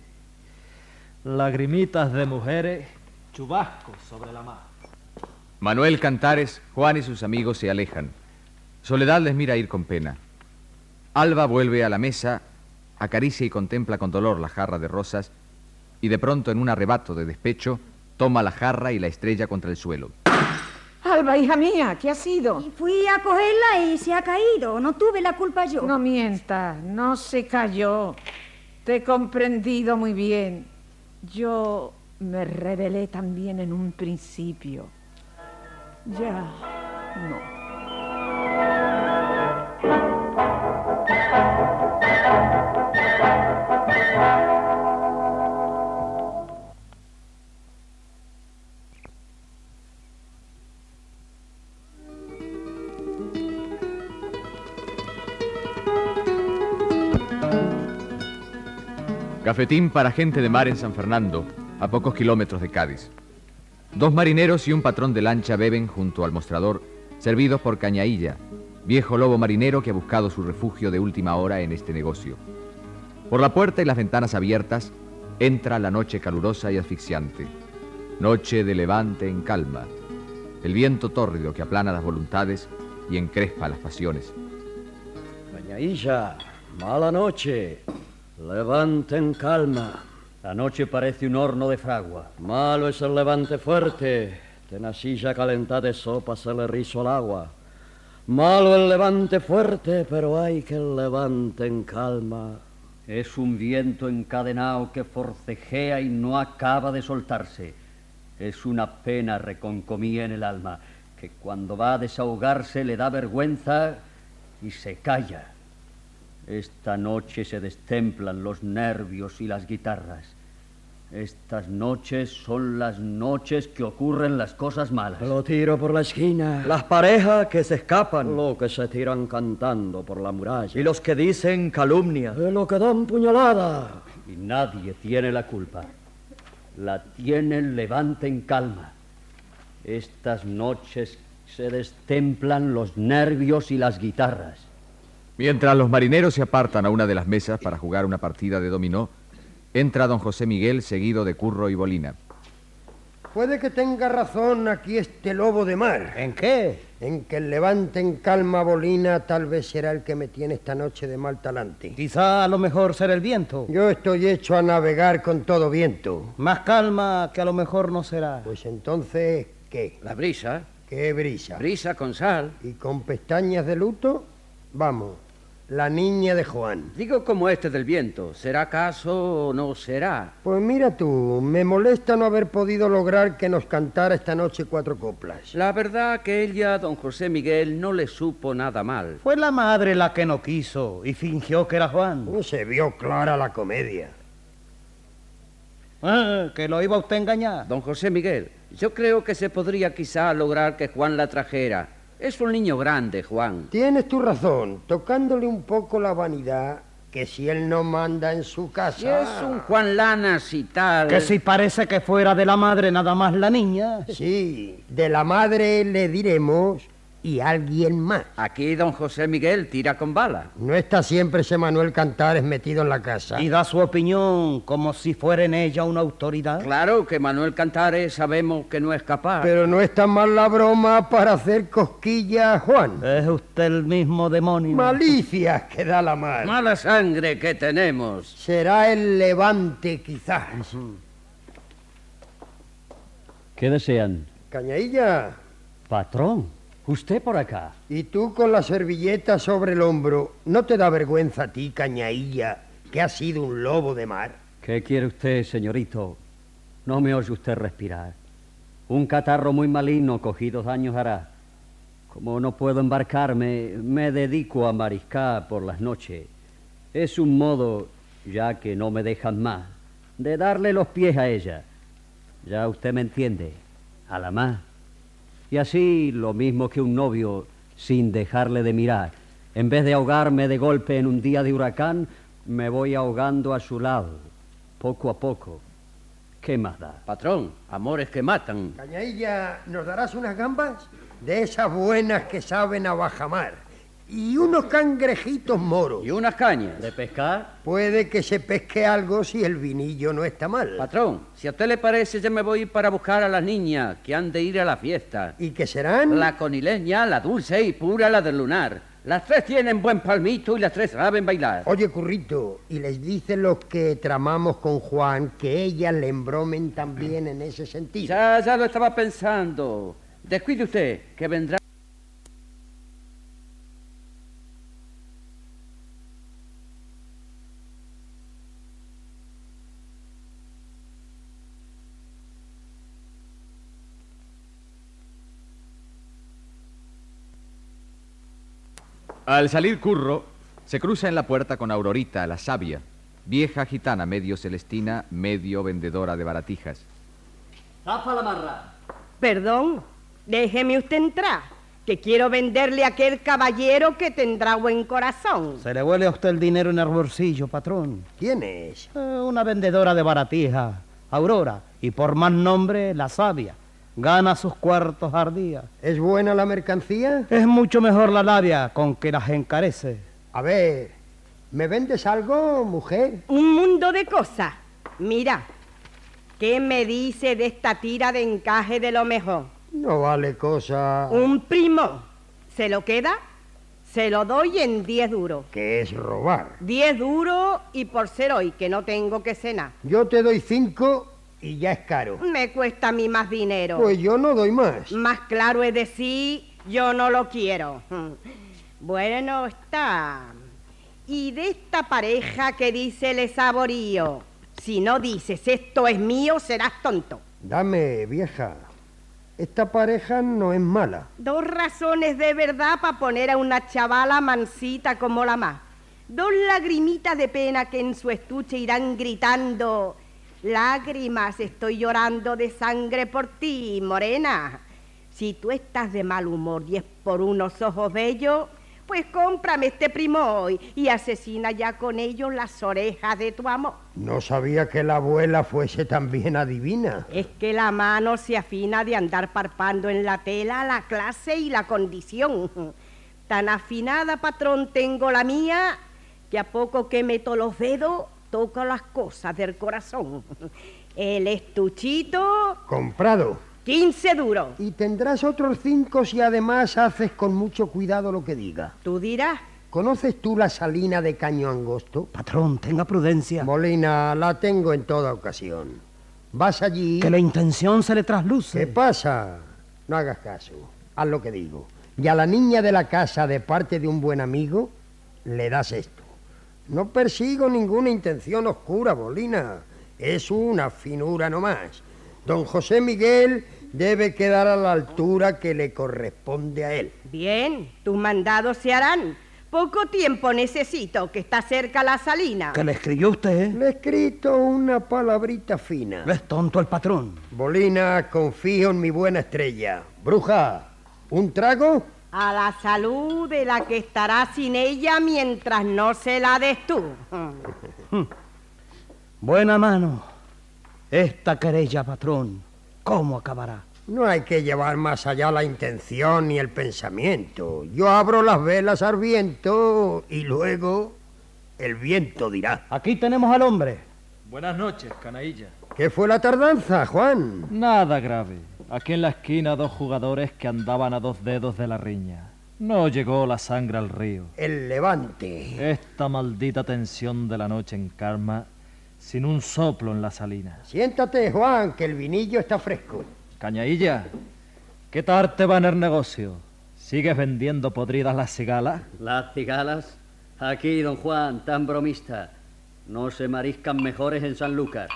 Speaker 6: Lagrimitas de mujeres, chubascos sobre la mar.
Speaker 1: Manuel Cantares, Juan y sus amigos se alejan. Soledad les mira ir con pena. Alba vuelve a la mesa, acaricia y contempla con dolor la jarra de rosas y de pronto, en un arrebato de despecho, toma la jarra y la estrella contra el suelo.
Speaker 4: Alba, hija mía, ¿qué ha sido?
Speaker 2: Y fui a cogerla y se ha caído. No tuve la culpa yo.
Speaker 4: No mientas, no se cayó. Te he comprendido muy bien. Yo me rebelé también en un principio. Ya, no.
Speaker 1: Cafetín para gente de mar en San Fernando, a pocos kilómetros de Cádiz. Dos marineros y un patrón de lancha beben junto al mostrador, servidos por Cañailla, viejo lobo marinero que ha buscado su refugio de última hora en este negocio. Por la puerta y las ventanas abiertas, entra la noche calurosa y asfixiante. Noche de levante en calma. El viento tórrido que aplana las voluntades y encrespa las pasiones.
Speaker 10: Cañailla, mala noche. Levante en calma. La noche parece un horno de fragua. Malo es el levante fuerte. Tenacilla calentada de sopa se le rizo al agua. Malo el levante fuerte, pero hay que el levante en calma. Es un viento encadenado que forcejea y no acaba de soltarse. Es una pena reconcomía en el alma, que cuando va a desahogarse le da vergüenza y se calla. Esta noche se destemplan los nervios y las guitarras. Estas noches son las noches que ocurren las cosas malas.
Speaker 11: Lo tiro por la esquina.
Speaker 8: Las parejas que se escapan.
Speaker 11: Lo que se tiran cantando por la muralla.
Speaker 8: Y los que dicen calumnia.
Speaker 11: Y lo que dan puñalada.
Speaker 10: Y nadie tiene la culpa. La tiene el Levante en calma. Estas noches se destemplan los nervios y las guitarras.
Speaker 1: Mientras los marineros se apartan a una de las mesas para jugar una partida de dominó, entra don José Miguel seguido de Curro y Bolina.
Speaker 7: Puede que tenga razón aquí este lobo de mar.
Speaker 8: ¿En qué?
Speaker 7: En que el Levante en calma, Bolina, tal vez será el que me tiene esta noche de mal talante.
Speaker 8: Quizá a lo mejor será el viento.
Speaker 7: Yo estoy hecho a navegar con todo viento.
Speaker 8: Más calma que a lo mejor no será.
Speaker 7: Pues entonces, ¿qué?
Speaker 9: La brisa.
Speaker 7: ¿Qué brisa?
Speaker 9: Brisa con sal.
Speaker 7: ¿Y con pestañas de luto? Vamos, la niña de Juan.
Speaker 9: Digo como este del viento. ¿Será acaso o no será?
Speaker 7: Pues mira tú, me molesta no haber podido lograr que nos cantara esta noche cuatro coplas.
Speaker 9: La verdad que ella, don José Miguel, no le supo nada mal.
Speaker 8: Fue la madre la que no quiso y fingió que era Juan.
Speaker 7: No se vio clara la comedia.
Speaker 8: Ah, que lo iba usted a engañar.
Speaker 9: Don José Miguel, yo creo que se podría quizá lograr que Juan la trajera. Es un niño grande, Juan.
Speaker 7: Tienes tu razón, tocándole un poco la vanidad, que si él no manda en su casa...
Speaker 9: Y es un Juan Lanas y tal...
Speaker 8: Que si parece que fuera de la madre nada más la niña.
Speaker 7: Sí, de la madre le diremos y alguien más.
Speaker 9: Aquí don José Miguel tira con bala.
Speaker 7: No está siempre ese Manuel Cantares metido en la casa.
Speaker 8: Y da su opinión como si fuera en ella una autoridad.
Speaker 9: Claro que Manuel Cantares sabemos que no es capaz.
Speaker 7: Pero no está mal la broma para hacer cosquillas a Juan.
Speaker 8: Es usted el mismo demonio.
Speaker 7: Malicias que da la mar.
Speaker 9: Mala sangre que tenemos.
Speaker 7: Será el Levante, quizás.
Speaker 10: ¿Qué desean?
Speaker 7: Cañailla.
Speaker 10: Patrón, usted por acá.
Speaker 7: Y tú con la servilleta sobre el hombro, ¿no te da vergüenza a ti, Cañailla, que has sido un lobo de mar?
Speaker 10: ¿Qué quiere usted, señorito? No me oye usted respirar. Un catarro muy maligno cogido años hará. Como no puedo embarcarme, me dedico a mariscar por las noches. Es un modo, ya que no me dejan más, de darle los pies a ella. Ya usted me entiende, a la más. Y así, lo mismo que un novio, sin dejarle de mirar. En vez de ahogarme de golpe en un día de huracán, me voy ahogando a su lado, poco a poco. ¿Qué más da?
Speaker 9: Patrón, amores que matan.
Speaker 7: Cañailla, ¿nos darás unas gambas? De esas buenas que saben a bajamar. Y unos cangrejitos moros.
Speaker 9: Y unas cañas.
Speaker 10: ¿De pescar?
Speaker 7: Puede que se pesque algo si el vinillo no está mal.
Speaker 9: Patrón, si a usted le parece, yo me voy para buscar a las niñas que han de ir a la fiesta.
Speaker 7: ¿Y qué serán?
Speaker 9: La conileña, la dulce y pura, la del lunar. Las tres tienen buen palmito y las tres saben bailar.
Speaker 7: Oye, Currito, y les dice lo que tramamos con Juan, que ellas le embromen también en ese sentido.
Speaker 9: Ya, ya lo estaba pensando. Descuide usted, que vendrá.
Speaker 1: Al salir Curro, se cruza en la puerta con Aurorita, la sabia, vieja gitana, medio celestina, medio vendedora de baratijas.
Speaker 10: ¡Zapa la marra!
Speaker 12: Perdón, déjeme usted entrar, que quiero venderle a aquel caballero que tendrá buen corazón.
Speaker 8: Se le huele a usted el dinero en el bolsillo, patrón.
Speaker 7: ¿Quién es?
Speaker 8: Eh, una vendedora de baratijas, Aurora, y por más nombre, la sabia. Gana sus cuartos al día.
Speaker 7: ¿Es buena la mercancía?
Speaker 8: Es mucho mejor la labia con que las encarece.
Speaker 7: A ver, ¿me vendes algo, mujer?
Speaker 12: Un mundo de cosas. Mira, ¿qué me dice de esta tira de encaje de lo mejor?
Speaker 7: No vale cosa...
Speaker 12: Un primo. ¿Se lo queda? Se lo doy en diez duros.
Speaker 7: ¿Qué es robar?
Speaker 12: Diez duros y por ser hoy, que no tengo que cenar.
Speaker 7: Yo te doy cinco... y ya es caro.
Speaker 12: Me cuesta a mí más dinero.
Speaker 7: Pues yo no doy más.
Speaker 12: Más claro es decir, yo no lo quiero. Bueno está. Y de esta pareja que dice le saborío, si no dices esto es mío, serás tonto.
Speaker 7: Dame, vieja. Esta pareja no es mala.
Speaker 12: Dos razones de verdad para poner a una chavala mansita como la más. dos lagrimitas de pena que en su estuche irán gritando: lágrimas, estoy llorando de sangre por ti, morena. Si tú estás de mal humor y es por unos ojos bellos, pues cómprame este primoy y asesina ya con ellos las orejas de tu amor.
Speaker 7: No sabía que la abuela fuese también adivina.
Speaker 12: Es que la mano se afina de andar parpando en la tela la clase y la condición. Tan afinada, patrón, tengo la mía, que a poco que meto los dedos, toco las cosas del corazón. El estuchito...
Speaker 7: Comprado.
Speaker 12: quince duros.
Speaker 7: Y tendrás otros cinco si además haces con mucho cuidado lo que diga.
Speaker 12: Tú dirás.
Speaker 7: ¿Conoces tú la salina de Caño Angosto?
Speaker 8: Patrón, tenga prudencia.
Speaker 7: Molina, la tengo en toda ocasión. Vas allí...
Speaker 8: Que la intención se le trasluce.
Speaker 7: ¿Qué pasa? No hagas caso. Haz lo que digo. Y a la niña de la casa, de parte de un buen amigo, le das esto. No persigo ninguna intención oscura, Molina. Es una finura nomás. Don José Miguel debe quedar a la altura que le corresponde a él.
Speaker 12: Bien, tus mandados se harán. Poco tiempo necesito, que está cerca la salina.
Speaker 8: ¿Que le escribió usted, eh?
Speaker 7: Le he escrito una palabrita fina.
Speaker 8: Es tonto el patrón.
Speaker 7: Bolina, confío en mi buena estrella. Bruja, ¿un trago?
Speaker 12: A la salud de la que estará sin ella mientras no se la des tú.
Speaker 8: Buena mano. Esta querella, patrón, ¿cómo acabará?
Speaker 7: No hay que llevar más allá la intención ni el pensamiento. Yo abro las velas al viento y luego el viento dirá.
Speaker 8: Aquí tenemos al hombre.
Speaker 6: Buenas noches, canalla.
Speaker 7: ¿Qué fue la tardanza, Juan?
Speaker 6: Nada grave. Aquí en la esquina dos jugadores que andaban a dos dedos de la riña. No llegó la sangre al río.
Speaker 7: El levante.
Speaker 6: Esta maldita tensión de la noche en Karma, sin un soplo en la salina.
Speaker 7: Siéntate, Juan, que el vinillo está fresco.
Speaker 6: Cañailla, ¿qué tal te va en el negocio? ¿Sigues vendiendo podridas las cigalas?
Speaker 10: ¿Las cigalas? Aquí, don Juan, tan bromista. No se mariscan mejores en Sanlúcar.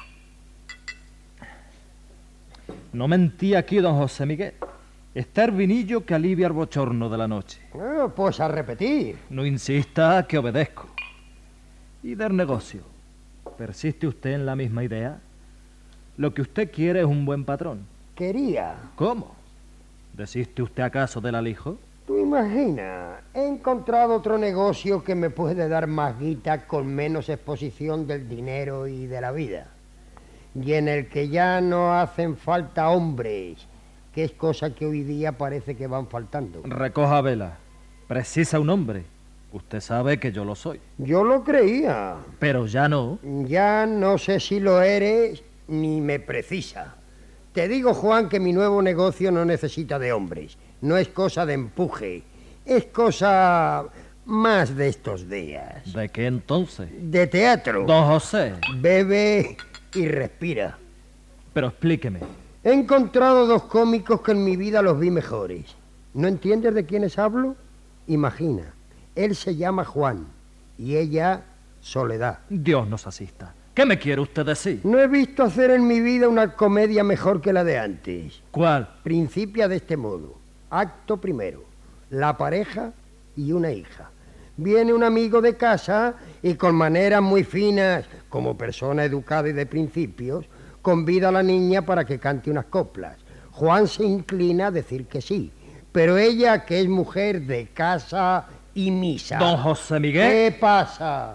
Speaker 6: No mentí aquí, don José Miguel. Está el vinillo que alivia el bochorno de la noche.
Speaker 7: Ah, pues a repetir.
Speaker 6: No insista, que obedezco. ¿Y del negocio? ¿Persiste usted en la misma idea? Lo que usted quiere es un buen patrón.
Speaker 7: Quería.
Speaker 6: ¿Cómo? ¿Desiste usted acaso del alijo?
Speaker 7: Tú imagina, he encontrado otro negocio que me puede dar más guita con menos exposición del dinero y de la vida. Y en el que ya no hacen falta hombres, que es cosa que hoy día parece que van faltando.
Speaker 6: Recoja vela. Precisa un hombre. Usted sabe que yo lo soy.
Speaker 7: Yo lo creía.
Speaker 6: Pero ya no.
Speaker 7: Ya no sé si lo eres ni me precisa. Te digo, Juan, que mi nuevo negocio no necesita de hombres. No es cosa de empuje. Es cosa más de estos días.
Speaker 6: ¿De qué entonces?
Speaker 7: De teatro.
Speaker 6: Don José.
Speaker 7: Bebe y respira.
Speaker 6: Pero explíqueme.
Speaker 7: He encontrado dos cómicos que en mi vida los vi mejores. ¿No entiendes de quiénes hablo? Imagina. Él se llama Juan y ella Soledad.
Speaker 6: Dios nos asista. ¿Qué me quiere usted decir?
Speaker 7: No he visto hacer en mi vida una comedia mejor que la de antes.
Speaker 6: ¿Cuál?
Speaker 7: Principia de este modo. Acto primero. La pareja y una hija. Viene un amigo de casa y con maneras muy finas, como persona educada y de principios, convida a la niña para que cante unas coplas. Juan se inclina a decir que sí, pero ella, que es mujer de casa y misa...
Speaker 6: Don José Miguel...
Speaker 7: ¿Qué pasa?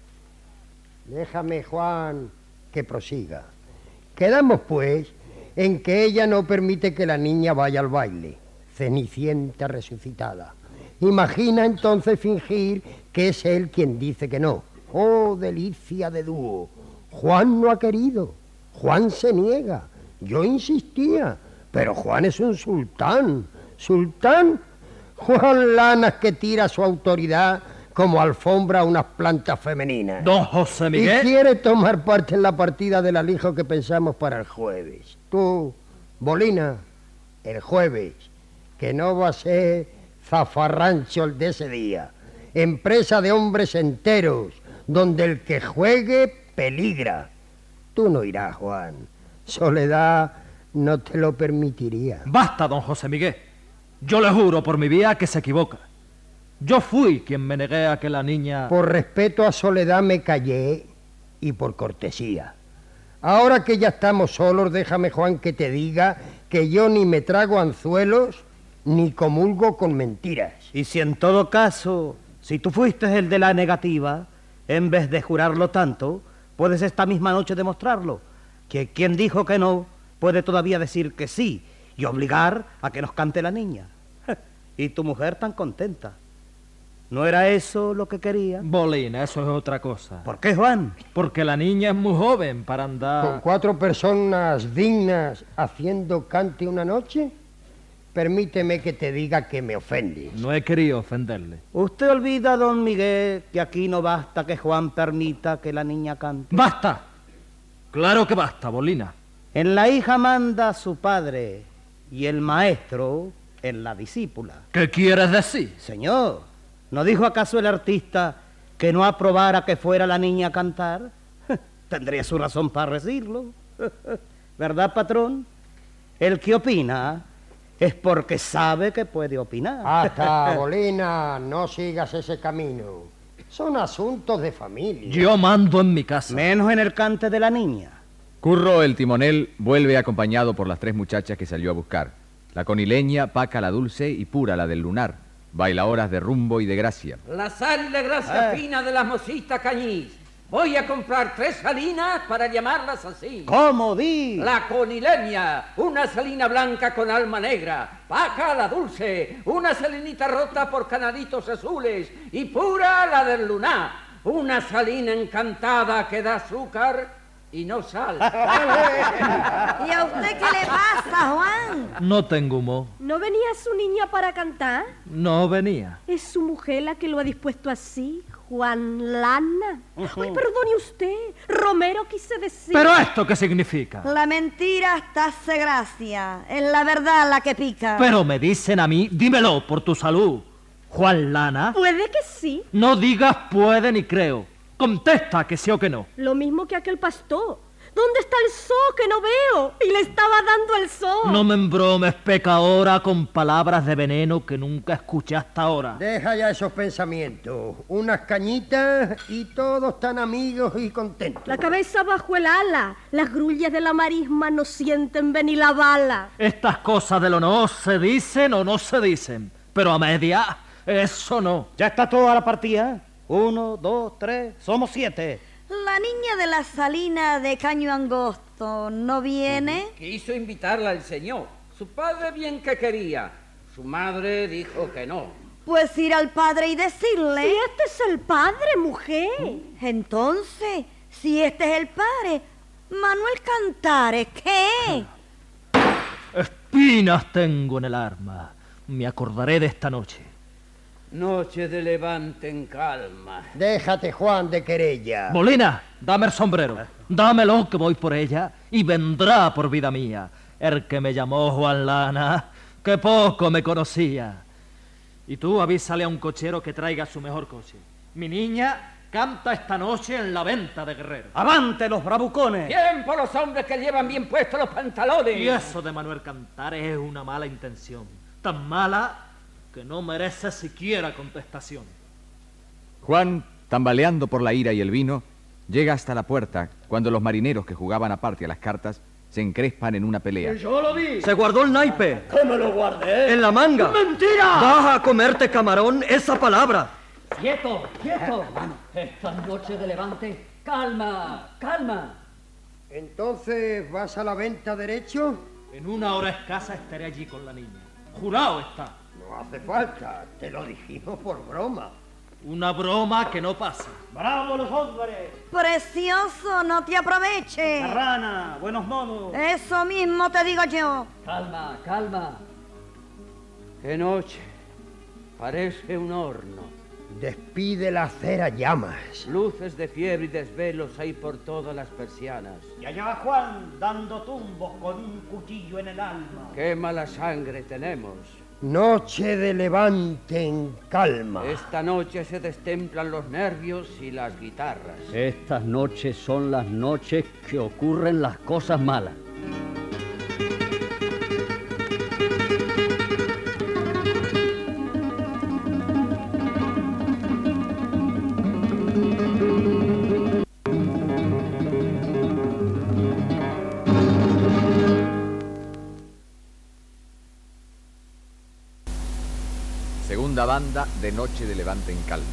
Speaker 7: Déjame, Juan, que prosiga. Quedamos, pues, en que ella no permite que la niña vaya al baile. Cenicienta resucitada. Imagina entonces fingir que es él quien dice que no. ¡Oh, delicia de dúo! Juan no ha querido. Juan se niega. Yo insistía. Pero Juan es un sultán. ¿Sultán? Juan Lanas que tira su autoridad como alfombra a unas plantas femeninas.
Speaker 6: Don José Miguel...
Speaker 7: Y quiere tomar parte en la partida del alijo que pensamos para el jueves. Tú, Bolina, el jueves, que no va a ser zafarrancho el de ese día. Empresa de hombres enteros, donde el que juegue peligra. Tú no irás, Juan. Soledad no te lo permitiría.
Speaker 6: Basta, don José Miguel. Yo le juro por mi vida que se equivoca. Yo fui quien me negué a que la niña...
Speaker 7: Por respeto a Soledad me callé y por cortesía. Ahora que ya estamos solos, déjame, Juan, que te diga que yo ni me trago anzuelos ni comulgo con mentiras.
Speaker 8: Y si en todo caso, si tú fuiste el de la negativa, en vez de jurarlo tanto, puedes esta misma noche demostrarlo, que quien dijo que no puede todavía decir que sí y obligar a que nos cante la niña. Y tu mujer tan contenta. ¿No era eso lo que quería?
Speaker 6: Bolina, eso es otra cosa.
Speaker 8: ¿Por qué, Juan?
Speaker 6: Porque la niña es muy joven para andar...
Speaker 7: ¿Con cuatro personas dignas haciendo cante una noche? Permíteme que te diga que me ofendes.
Speaker 6: No he querido ofenderle.
Speaker 8: Usted olvida, don Miguel, que aquí no basta que Juan permita que la niña cante.
Speaker 6: ¡Basta! Claro que basta, Bolina.
Speaker 8: En la hija manda su padre y el maestro en la discípula.
Speaker 6: ¿Qué quieres decir?
Speaker 8: Señor, ¿no dijo acaso el artista que no aprobara que fuera la niña a cantar? Tendría su razón para decirlo. ¿Verdad, patrón? El que opina es porque sabe que puede opinar.
Speaker 7: Hasta, Bolina, no sigas ese camino. Son asuntos de familia.
Speaker 6: Yo mando en mi casa.
Speaker 8: Menos en el cante de la niña.
Speaker 1: Curro, el timonel, vuelve acompañado por las tres muchachas que salió a buscar. La conileña, Paca la dulce y Pura la del lunar, bailadoras de rumbo y de gracia.
Speaker 9: La sal de gracia
Speaker 8: Eh.
Speaker 9: fina de la mosita Cañiz. Voy a comprar tres salinas para llamarlas así.
Speaker 8: ¿Cómo di?
Speaker 9: La conileña, una salina blanca con alma negra. Paca la dulce, una salinita rota por canalitos azules. Y Pura la del lunar, una salina encantada que da azúcar y no sal.
Speaker 13: ¿Y a usted qué le pasa, Juan?
Speaker 6: No tengo humor.
Speaker 14: ¿No venía su niña para cantar?
Speaker 6: No venía.
Speaker 14: ¿Es su mujer la que lo ha dispuesto así, Juan Lana? Ay, perdone usted, Romero quise decir.
Speaker 6: ¿Pero esto qué significa?
Speaker 13: La mentira hasta hace gracia. Es la verdad la que pica.
Speaker 6: Pero me dicen a mí, dímelo por tu salud. Juan Lana.
Speaker 14: Puede que sí.
Speaker 6: No digas puede ni creo. Contesta que sí o que no.
Speaker 14: Lo mismo que aquel pastor. ¿Dónde está el sol que no veo? Y le estaba dando el sol.
Speaker 6: No me embromes, pecadora, con palabras de veneno que nunca escuché hasta ahora.
Speaker 7: Deja ya esos pensamientos. Unas cañitas y todos están amigos y contentos.
Speaker 14: La cabeza bajo el ala. Las grullas de la marisma no sienten venir la bala.
Speaker 6: Estas cosas de lo no se dicen o no se dicen. Pero a media, eso no.
Speaker 8: ¿Ya está toda la partida? Uno, dos, tres, somos siete.
Speaker 13: La niña de la salina de Caño Angosto no viene.
Speaker 9: Quiso invitarla el señor. Su padre bien que quería. Su madre dijo que no.
Speaker 13: Pues ir al padre y decirle.
Speaker 14: Si este es el padre, mujer.
Speaker 13: Entonces, si este es el padre, Manuel Cantares, ¿qué?
Speaker 6: Espinas tengo en el arma. Me acordaré de esta noche.
Speaker 9: Noche de levante en calma.
Speaker 7: Déjate, Juan, de querella.
Speaker 6: Bolina, dame el sombrero. Dámelo que voy por ella y vendrá por vida mía. El que me llamó Juan Lana, que poco me conocía. Y tú avísale a un cochero que traiga su mejor coche. Mi niña canta esta noche en la venta de Guerrero.
Speaker 8: ¡Avante los bravucones!
Speaker 9: Bien por los hombres que llevan bien puestos los pantalones.
Speaker 6: Y eso de Manuel Cantares es una mala intención. Tan mala que no merece siquiera contestación.
Speaker 1: Juan, tambaleando por la ira y el vino, llega hasta la puerta cuando los marineros que jugaban aparte a las cartas se encrespan en una pelea.
Speaker 11: Yo lo vi.
Speaker 15: Se guardó el naipe.
Speaker 11: ¿Qué me lo guardé?
Speaker 15: En la manga.
Speaker 11: ¡Mentira!
Speaker 15: Vas a comerte, camarón, esa palabra.
Speaker 16: ¡Quieto, quieto! Esta noche de levante, calma, calma.
Speaker 7: Entonces, ¿vas a la venta derecho?
Speaker 6: En una hora escasa estaré allí con la niña. Jurado está.
Speaker 7: No hace falta, te lo dijimos por broma.
Speaker 6: Una broma que no pasa.
Speaker 8: ¡Bravo los hombres!
Speaker 13: Precioso, no te aproveches.
Speaker 8: La rana, buenos modos.
Speaker 13: Eso mismo te digo yo.
Speaker 16: Calma, calma.
Speaker 9: Qué noche. Parece un horno.
Speaker 7: Despide la cera llamas.
Speaker 9: Luces de fiebre y desvelos hay por todas las persianas.
Speaker 8: Y allá va Juan dando tumbos con un cuchillo en el alma.
Speaker 9: Qué mala sangre tenemos.
Speaker 7: Noche de levante en calma.
Speaker 9: Esta noche se destemplan los nervios y las guitarras.
Speaker 16: Estas noches son las noches que ocurren las cosas malas.
Speaker 1: la banda de Noche de Levante en Calma.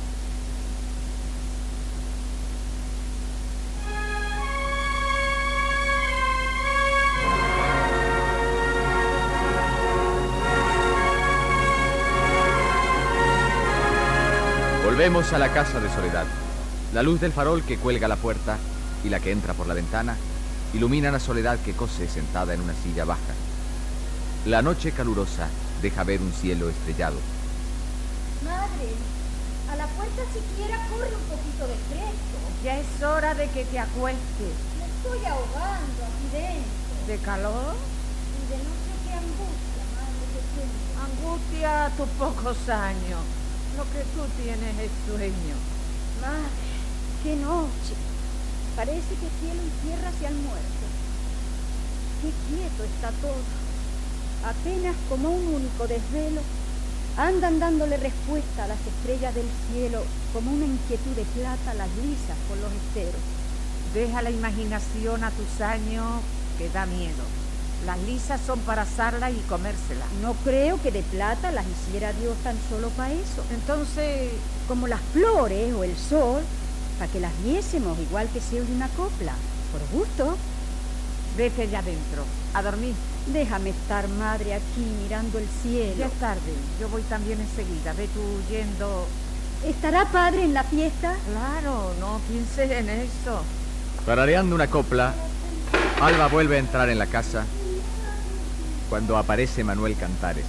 Speaker 1: Volvemos a la casa de Soledad. La luz del farol que cuelga la puerta y la que entra por la ventana iluminan a Soledad que cose sentada en una silla baja. La noche calurosa deja ver un cielo estrellado.
Speaker 2: Madre, a la puerta siquiera corre un poquito de fresco.
Speaker 4: Ya es hora de que te acuestes.
Speaker 2: Me estoy ahogando aquí dentro.
Speaker 4: ¿De calor?
Speaker 2: Y de no sé qué angustia, madre, que tengo.
Speaker 4: Angustia a tus pocos años. Lo que tú tienes es sueño.
Speaker 2: Madre, qué noche. Parece que cielo y tierra se han muerto. Qué quieto está todo. Apenas como un único desvelo, andan dándole respuesta a las estrellas del cielo como una inquietud de plata a las lisas por los esteros.
Speaker 4: Deja la imaginación a tus años que da miedo. Las lisas son para asarlas y comérselas.
Speaker 2: No creo que de plata las hiciera Dios tan solo para eso.
Speaker 4: Entonces,
Speaker 2: como las flores o el sol, para que las viésemos igual que se oye una copla, por gusto.
Speaker 4: Vete ya adentro, a dormir.
Speaker 2: Déjame estar, madre, aquí mirando el cielo.
Speaker 4: Ya es tarde, yo voy también enseguida. Ve tú yendo.
Speaker 2: ¿Estará padre en la fiesta?
Speaker 4: Claro, no pienses en eso.
Speaker 1: Tarareando una copla, Alba vuelve a entrar en la casa cuando aparece Manuel Cantares.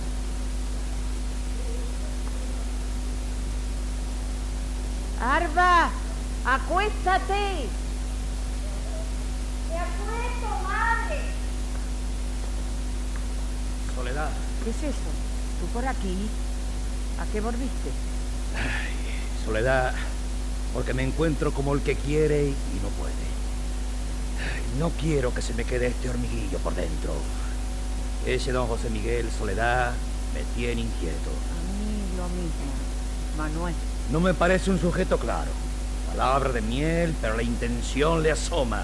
Speaker 4: Alba, acuéstate.
Speaker 2: ¡Me acuesto, madre!
Speaker 5: Soledad.
Speaker 4: ¿Qué es eso? ¿Tú por aquí? ¿A qué volviste?
Speaker 5: Ay, Soledad, porque me encuentro como el que quiere y no puede. Ay, no quiero que se me quede este hormiguillo por dentro. Ese don José Miguel, Soledad, me tiene inquieto.
Speaker 4: A mí lo mismo, Manuel.
Speaker 5: No me parece un sujeto claro. Palabra de miel, pero la intención le asoma.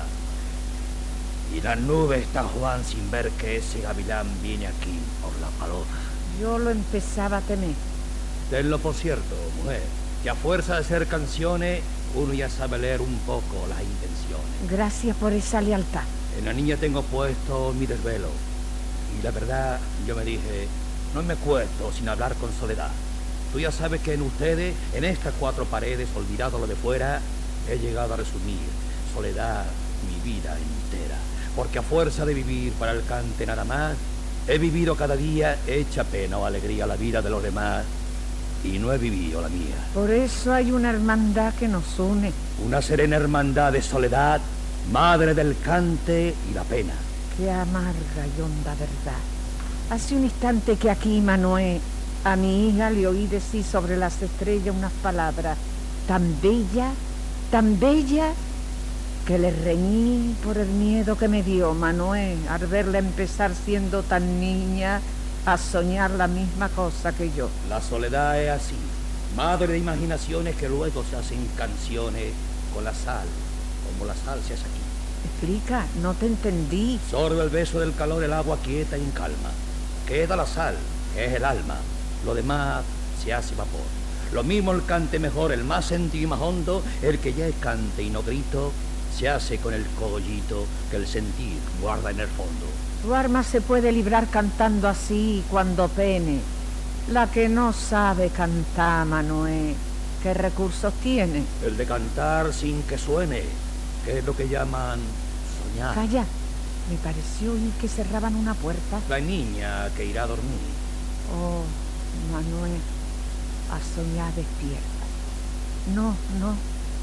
Speaker 5: Y la nube está Juan sin ver que ese gavilán viene aquí por la paloma.
Speaker 4: Yo lo empezaba a temer.
Speaker 5: Tenlo por cierto, mujer, que a fuerza de hacer canciones, uno ya sabe leer un poco las intenciones.
Speaker 4: Gracias por esa lealtad.
Speaker 5: En la niña tengo puesto mi desvelo. Y la verdad, yo me dije, no me cuesto sin hablar con Soledad. Tú ya sabes que en ustedes, en estas cuatro paredes, olvidado lo de fuera, he llegado a resumir, Soledad, mi vida entera. Porque a fuerza de vivir para el cante nada más, he vivido cada día hecha pena o alegría la vida de los demás y no he vivido la mía.
Speaker 4: Por eso hay una hermandad que nos une.
Speaker 5: Una serena hermandad de Soledad, madre del cante y la pena.
Speaker 4: Qué amarga y honda verdad. Hace un instante que aquí, Manuel, a mi hija le oí decir sobre las estrellas unas palabras tan bellas, tan bellas, que le reñí por el miedo que me dio, Manuel, al verla empezar siendo tan niña a soñar la misma cosa que yo.
Speaker 5: La soledad es así, madre de imaginaciones que luego se hacen canciones con la sal, como la sal se hace aquí.
Speaker 4: Explica, no te entendí.
Speaker 5: Sorbe el beso del calor el agua quieta y en calma. Queda la sal, que es el alma, lo demás se hace vapor. Lo mismo el cante mejor, el más sentido y más hondo, el que ya es cante y no grito, se hace con el cogollito que el sentir guarda en el fondo.
Speaker 4: Tu arma se puede librar cantando así cuando pene. La que no sabe cantar, Manuel, ¿qué recursos tiene?
Speaker 5: El de cantar sin que suene, que es lo que llaman soñar.
Speaker 4: Calla, me pareció oír que cerraban una puerta.
Speaker 5: La niña que irá a dormir.
Speaker 4: Oh, Manuel, a soñar despierta. No, no.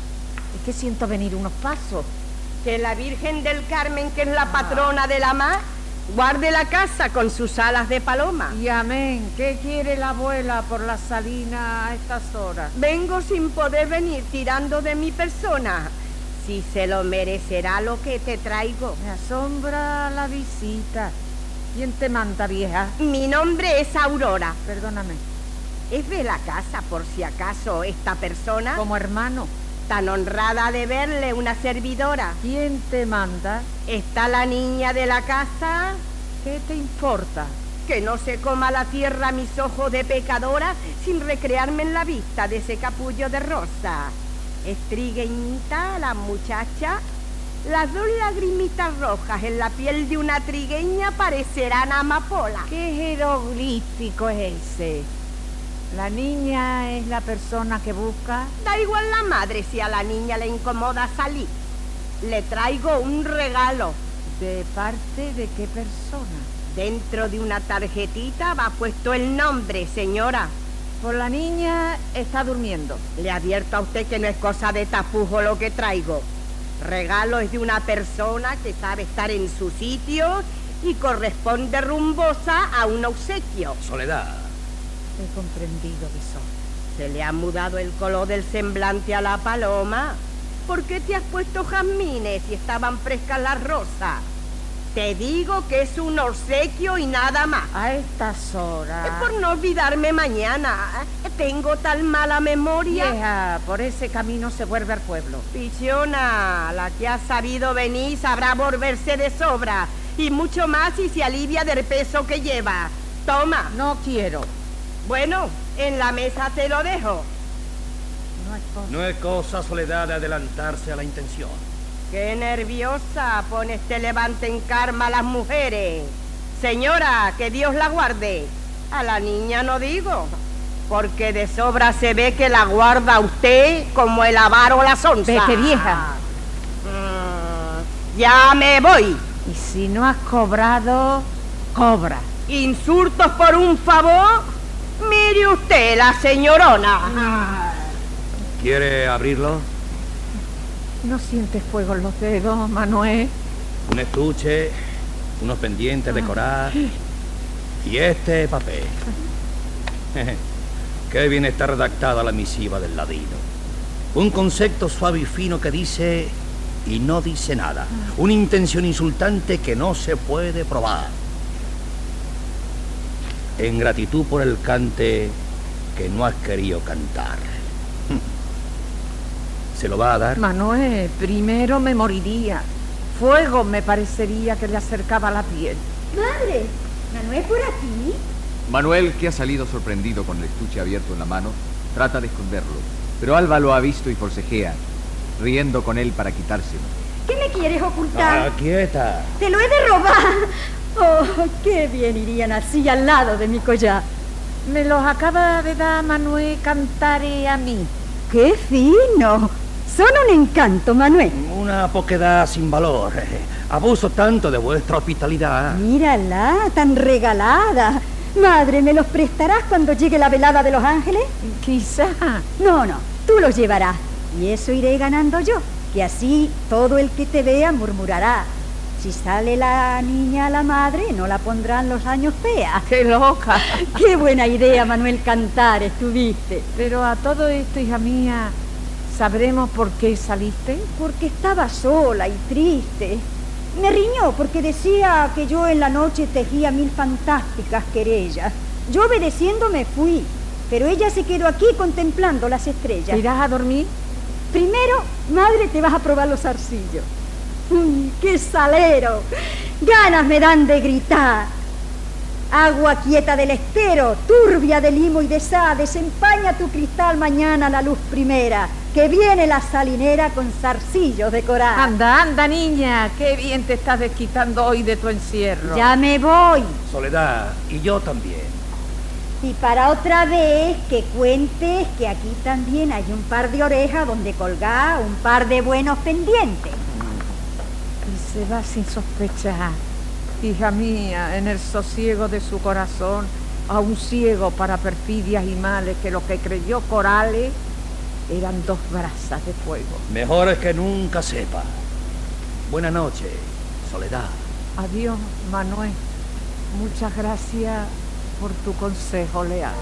Speaker 4: Es que siento venir unos pasos.
Speaker 12: Que la Virgen del Carmen, que es la patrona de la mar, guarde la casa con sus alas de paloma.
Speaker 4: Y amén. ¿Qué quiere la abuela por la salina a estas horas?
Speaker 12: Vengo sin poder venir, tirando de mi persona. Si se lo merecerá lo que te traigo.
Speaker 4: Me asombra la visita. ¿Quién te manda, vieja?
Speaker 12: Mi nombre es Aurora.
Speaker 4: Perdóname.
Speaker 12: ¿Es de la casa, por si acaso, esta persona?
Speaker 4: Como hermano.
Speaker 12: Tan honrada de verle, una servidora.
Speaker 4: ¿Quién te manda?
Speaker 12: ¿Está la niña de la casa?
Speaker 4: ¿Qué te importa?
Speaker 12: Que no se coma la tierra mis ojos de pecadora sin recrearme en la vista de ese capullo de rosa. Es trigueñita la muchacha. Las dos lagrimitas rojas en la piel de una trigueña parecerán amapola.
Speaker 4: ¿Qué jeroglífico es ese? ¿La niña es la persona que busca?
Speaker 12: Da igual la madre si a la niña le incomoda salir. Le traigo un regalo.
Speaker 4: ¿De parte de qué persona?
Speaker 12: Dentro de una tarjetita va puesto el nombre, señora.
Speaker 4: Pues la niña está durmiendo.
Speaker 12: Le advierto a usted que no es cosa de tapujo lo que traigo. Regalo es de una persona que sabe estar en su sitio y corresponde rumbosa a un obsequio.
Speaker 5: Soledad.
Speaker 4: He comprendido que son.
Speaker 12: Se le ha mudado el color del semblante a la paloma. ¿Por qué te has puesto jazmines si estaban frescas las rosas? Te digo que es un obsequio y nada más.
Speaker 4: A estas horas.
Speaker 12: Es por no olvidarme mañana. Tengo tan mala memoria.
Speaker 4: Vieja, por ese camino se vuelve al pueblo.
Speaker 12: Pichona, la que ha sabido venir sabrá volverse de sobra. Y mucho más si se alivia del peso que lleva. Toma.
Speaker 4: No quiero.
Speaker 12: Bueno, en la mesa te lo dejo.
Speaker 4: No es cosa.
Speaker 5: No es cosa, Soledad, de adelantarse a la intención.
Speaker 12: Qué nerviosa pone este levante en karma a las mujeres. Señora, que Dios la guarde. A la niña no digo, porque de sobra se ve que la guarda usted como el avaro la sonza.
Speaker 4: Vete, vieja.
Speaker 12: Mm, ya me voy.
Speaker 4: Y si no has cobrado, cobra.
Speaker 12: ¿Insultos por un favor? Mire usted, la señorona.
Speaker 5: ¿Quiere abrirlo?
Speaker 4: ¿No sientes fuego en los dedos, Manuel?
Speaker 5: Un estuche, unos pendientes de coral y este papel. Qué bien está redactada la misiva del ladino. Un concepto suave y fino que dice y no dice nada. Una intención insultante que no se puede probar. En gratitud por el cante que no has querido cantar. ¿Se lo va a dar?
Speaker 4: Manuel, primero me moriría. Fuego me parecería que le acercaba la piel.
Speaker 2: Madre, ¿Manuel por aquí?
Speaker 1: Manuel, que ha salido sorprendido con el estuche abierto en la mano, trata de esconderlo. Pero Alba lo ha visto y forcejea, riendo con él para quitárselo.
Speaker 2: ¿Qué me quieres ocultar?
Speaker 5: Ah, quieta.
Speaker 2: ¡Te lo he de robar! ¡Oh, qué bien irían así al lado de mi collar!
Speaker 4: Me los acaba de dar Manuel Cantare a mí.
Speaker 2: ¡Qué fino! Son un encanto, Manuel.
Speaker 5: Una poquedad sin valor. Abuso tanto de vuestra hospitalidad.
Speaker 2: Mírala, tan regalada. Madre, ¿me los prestarás cuando llegue la velada de los ángeles?
Speaker 4: Quizá.
Speaker 2: No, no, tú los llevarás. Y eso iré ganando yo, que así todo el que te vea murmurará. Si sale la niña a la madre, no la pondrán los años feas.
Speaker 4: ¡Qué loca!
Speaker 2: ¡Qué buena idea, Manuel Cantares, tuviste!
Speaker 4: Pero a todo esto, hija mía, ¿sabremos por qué saliste?
Speaker 2: Porque estaba sola y triste. Me riñó porque decía que yo en la noche tejía mil fantásticas querellas. Yo obedeciendo me fui, pero ella se quedó aquí contemplando las estrellas.
Speaker 4: ¿Irás a dormir?
Speaker 2: Primero, madre, te vas a probar los zarcillos. ¡Uy, qué salero! Ganas me dan de gritar. Agua quieta del estero, turbia de limo y de sal, desempaña tu cristal mañana a la luz primera, que viene la salinera con zarcillos de coral.
Speaker 4: Anda, anda, niña, qué bien te estás desquitando hoy de tu encierro.
Speaker 2: Ya me voy.
Speaker 5: Soledad, y yo también.
Speaker 2: Y para otra vez que cuentes que aquí también hay un par de orejas donde colgar un par de buenos pendientes.
Speaker 4: Y se va sin sospechar. Hija mía, en el sosiego de su corazón, a un ciego para perfidias y males, que lo que creyó corales eran dos brasas de fuego.
Speaker 5: Mejor es que nunca sepa. Buena noche, Soledad.
Speaker 4: Adiós, Manuel. Muchas gracias por tu consejo leal.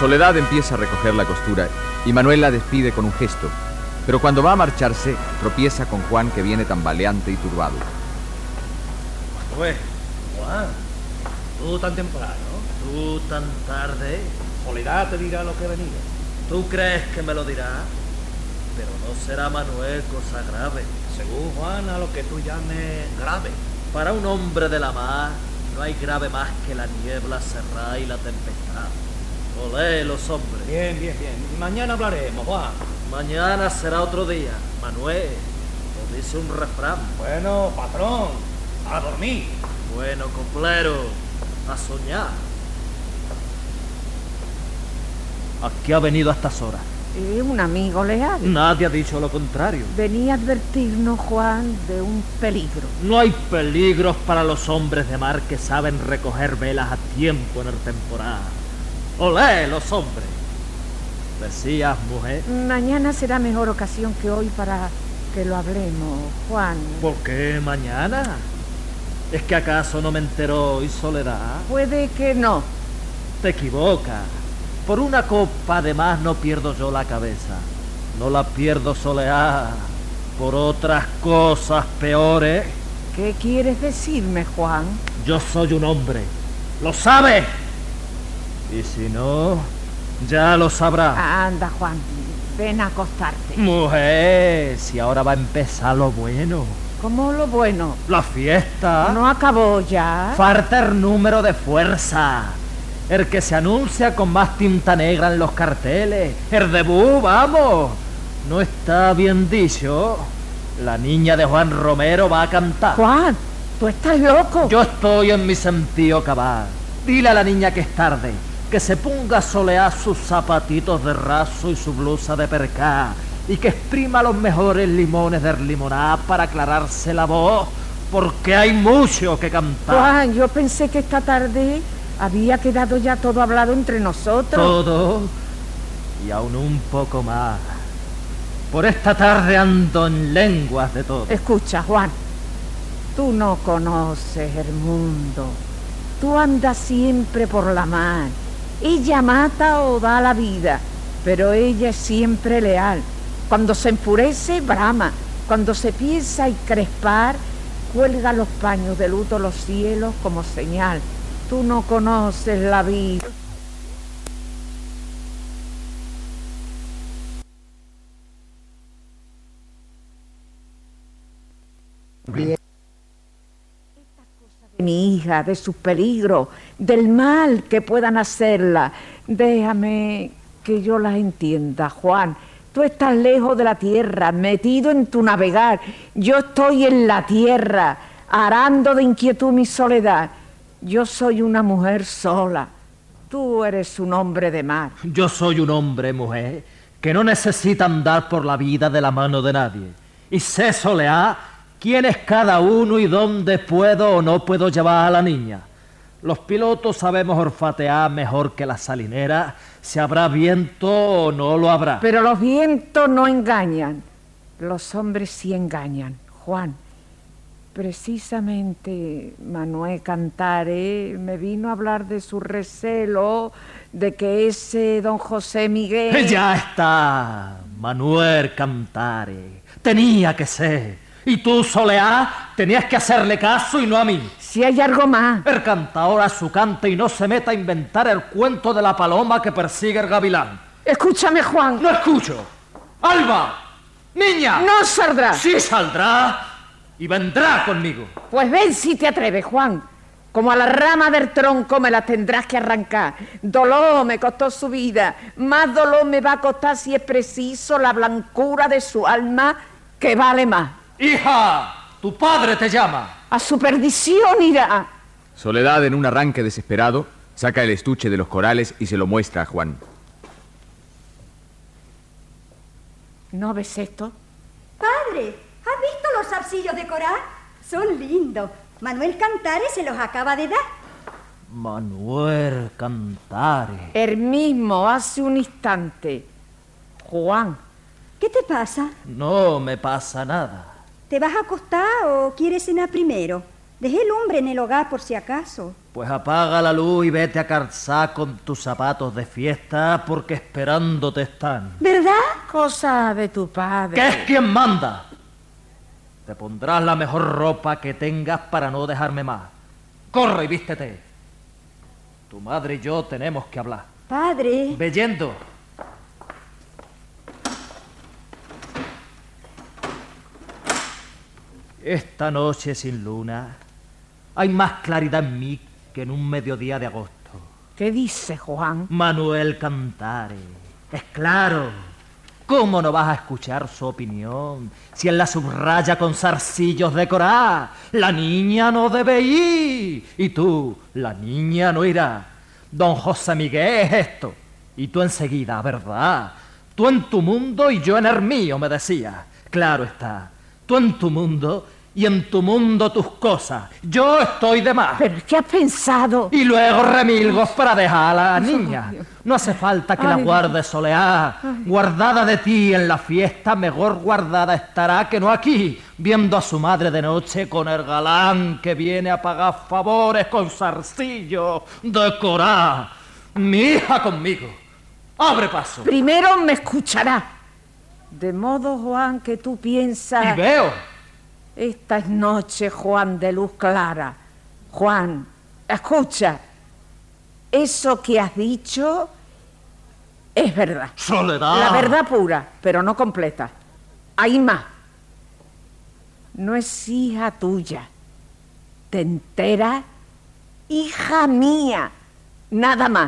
Speaker 1: Soledad empieza a recoger la costura y Manuel la despide con un gesto, pero cuando va a marcharse tropieza con Juan, que viene tambaleante y turbado.
Speaker 8: Pues, Juan, tú tan temprano, tú tan tarde. Soledad te dirá lo que he venido.
Speaker 6: ¿Tú crees que me lo dirá? Pero no será, Manuel, cosa grave.
Speaker 8: Según Juan, a lo que tú llames grave.
Speaker 6: Para un hombre de la mar no hay grave más que la niebla cerrada y la tempestad. Olé, los hombres.
Speaker 8: Bien, bien, bien. Mañana hablaremos, Juan.
Speaker 6: Mañana será otro día, Manuel. Lo dice un refrán.
Speaker 8: Bueno, patrón, a dormir.
Speaker 6: Bueno, coplero, a soñar. ¿A qué ha venido a estas horas?
Speaker 4: Es un amigo leal.
Speaker 6: Nadie ha dicho lo contrario.
Speaker 4: Venía a advertirnos, Juan, de un peligro.
Speaker 6: No hay peligros para los hombres de mar que saben recoger velas a tiempo en el temporal. ¡Olé, los hombres! Decías, mujer.
Speaker 4: Mañana será mejor ocasión que hoy para que lo hablemos, Juan.
Speaker 6: ¿Por qué mañana? ¿Es que acaso no me enteró hoy, Soledad?
Speaker 4: Puede que no.
Speaker 6: Te equivocas. Por una copa de más no pierdo yo la cabeza. No la pierdo, Soledad, por otras cosas peores.
Speaker 4: ¿Qué quieres decirme, Juan?
Speaker 6: Yo soy un hombre. ¿Lo sabes? Y si no, ya lo sabrá.
Speaker 4: Anda, Juan, ven a acostarte.
Speaker 6: Mujer, si ahora va a empezar lo bueno.
Speaker 4: ¿Cómo lo bueno?
Speaker 6: La fiesta.
Speaker 4: ¿No acabó ya?
Speaker 6: Falta el número de fuerza. El que se anuncia con más tinta negra en los carteles. El debut, vamos. No está bien dicho. La niña de Juan Romero va a cantar.
Speaker 4: Juan, tú estás loco.
Speaker 6: Yo estoy en mi sentido cabal. Dile a la niña que es tarde, que se ponga a solear sus zapatitos de raso y su blusa de percá, y que exprima los mejores limones del limoná para aclararse la voz, porque hay mucho que cantar.
Speaker 4: Juan, yo pensé que esta tarde había quedado ya todo hablado entre nosotros.
Speaker 6: Todo y aún un poco más. Por esta tarde ando en lenguas de todo.
Speaker 4: Escucha, Juan, tú no conoces el mundo. Tú andas siempre por la mar. Ella mata o da la vida, pero ella es siempre leal. Cuando se enfurece, brama. Cuando se piensa y crespar, cuelga los paños de luto los cielos como señal. Tú no conoces la vida.
Speaker 7: Bien.
Speaker 4: De mi hija, de sus peligros, del mal que puedan hacerla. Déjame que yo las entienda, Juan. Tú estás lejos de la tierra, metido en tu navegar. Yo estoy en la tierra, arando de inquietud mi soledad. Yo soy una mujer sola. Tú eres un hombre de mar.
Speaker 6: Yo soy un hombre, mujer, que no necesita andar por la vida de la mano de nadie. Y sé solear quién es cada uno y dónde puedo o no puedo llevar a la niña. Los pilotos sabemos olfatear mejor que las salineras si habrá viento o no lo habrá.
Speaker 4: Pero los vientos no engañan. Los hombres sí engañan, Juan. Precisamente Manuel Cantare me vino a hablar de su recelo, de que ese don José Miguel...
Speaker 6: Ya está, Manuel Cantare. Tenía que ser. Y tú, Soleá, tenías que hacerle caso y no a mí.
Speaker 4: Si hay algo más.
Speaker 6: El cantador a su cante y no se meta a inventar el cuento de la paloma que persigue el gavilán.
Speaker 4: Escúchame, Juan.
Speaker 6: No escucho. Alba, niña.
Speaker 4: No saldrá.
Speaker 6: Sí saldrá y vendrá conmigo.
Speaker 4: Pues ven si te atreves, Juan. Como a la rama del tronco me la tendrás que arrancar. Dolor me costó su vida. Más dolor me va a costar, si es preciso, la blancura de su alma, que vale más.
Speaker 6: Hija, tu padre te llama.
Speaker 4: A su perdición irá.
Speaker 1: Soledad, en un arranque desesperado, saca el estuche de los corales y se lo muestra a Juan.
Speaker 4: ¿No ves esto?
Speaker 2: Padre, ¿has visto los zarcillos de coral? Son lindos. Manuel Cantare se los acaba de dar.
Speaker 6: Manuel Cantare.
Speaker 4: El mismo, hace un instante. Juan.
Speaker 2: ¿Qué te pasa?
Speaker 6: No me pasa nada.
Speaker 2: ¿Te vas a acostar o quieres cenar primero? Dejé lumbre en el hogar por si acaso.
Speaker 6: Pues apaga la luz y vete a calzar con tus zapatos de fiesta porque esperándote están.
Speaker 2: ¿Verdad?
Speaker 4: Cosa de tu padre.
Speaker 6: ¿Qué es quien manda? Te pondrás la mejor ropa que tengas para no dejarme más. Corre y vístete. Tu madre y yo tenemos que hablar.
Speaker 2: Padre.
Speaker 6: Ve yendo. Esta noche sin luna hay más claridad en mí que en un mediodía de agosto.
Speaker 4: ¿Qué dice Juan?
Speaker 6: Manuel Cantare. Es claro. ¿Cómo no vas a escuchar su opinión si él la subraya con zarcillos de Corá? La niña no debe ir. Y tú, la niña no irá. Don José Miguel es esto. Y tú enseguida, ¿verdad? Tú en tu mundo y yo en el mío, me decía. Claro está. Tú en tu mundo y en tu mundo tus cosas. Yo estoy de más.
Speaker 4: ¿Pero qué has pensado?
Speaker 6: Y luego remilgos para dejar a la niña. No hace falta que
Speaker 4: Ay,
Speaker 6: la guardes soleá. Guardada de ti en la fiesta, mejor guardada estará que no aquí, viendo a su madre de noche con el galán que viene a pagar favores con zarcillo de Corá. Mi hija conmigo. Abre paso.
Speaker 4: Primero me escuchará. De modo, Juan, que tú piensas...
Speaker 6: Y veo.
Speaker 4: Esta es noche, Juan, de luz clara. Juan, escucha. Eso que has dicho es verdad.
Speaker 6: Soledad.
Speaker 4: La verdad pura, pero no completa. Hay más. No es hija tuya. ¿Te enteras? Hija mía. Nada más.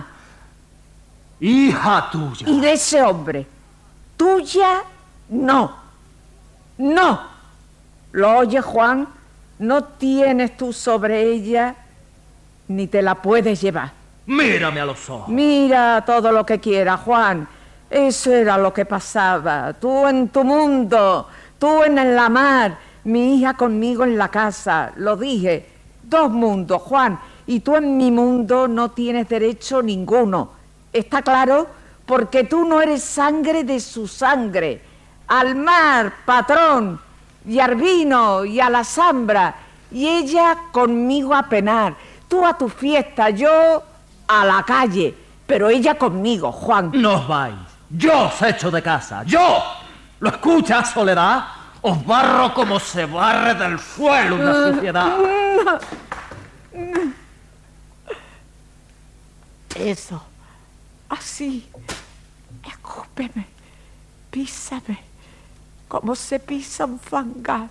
Speaker 6: Hija tuya.
Speaker 4: Y de ese hombre. Tuya, no. No. ¿Lo oyes, Juan? No tienes tú sobre ella ni te la puedes llevar.
Speaker 6: Mírame a los ojos.
Speaker 4: Mira todo lo que quieras, Juan. Eso era lo que pasaba. Tú en tu mundo, tú en la mar, mi hija conmigo en la casa. Lo dije. Dos mundos, Juan. Y tú en mi mundo no tienes derecho ninguno. ¿Está claro? Porque tú no eres sangre de su sangre. Al mar, patrón, y al vino, y a la zambra, y ella conmigo a penar. Tú a tu fiesta, yo a la calle, pero ella conmigo, Juan.
Speaker 6: No os vais. Yo os echo de casa. ¡Yo! ¿Lo escuchas, Soledad? Os barro como se barre del suelo una suciedad.
Speaker 4: Eso. Así. Escúpeme. Písame. Como se pisa un fangal.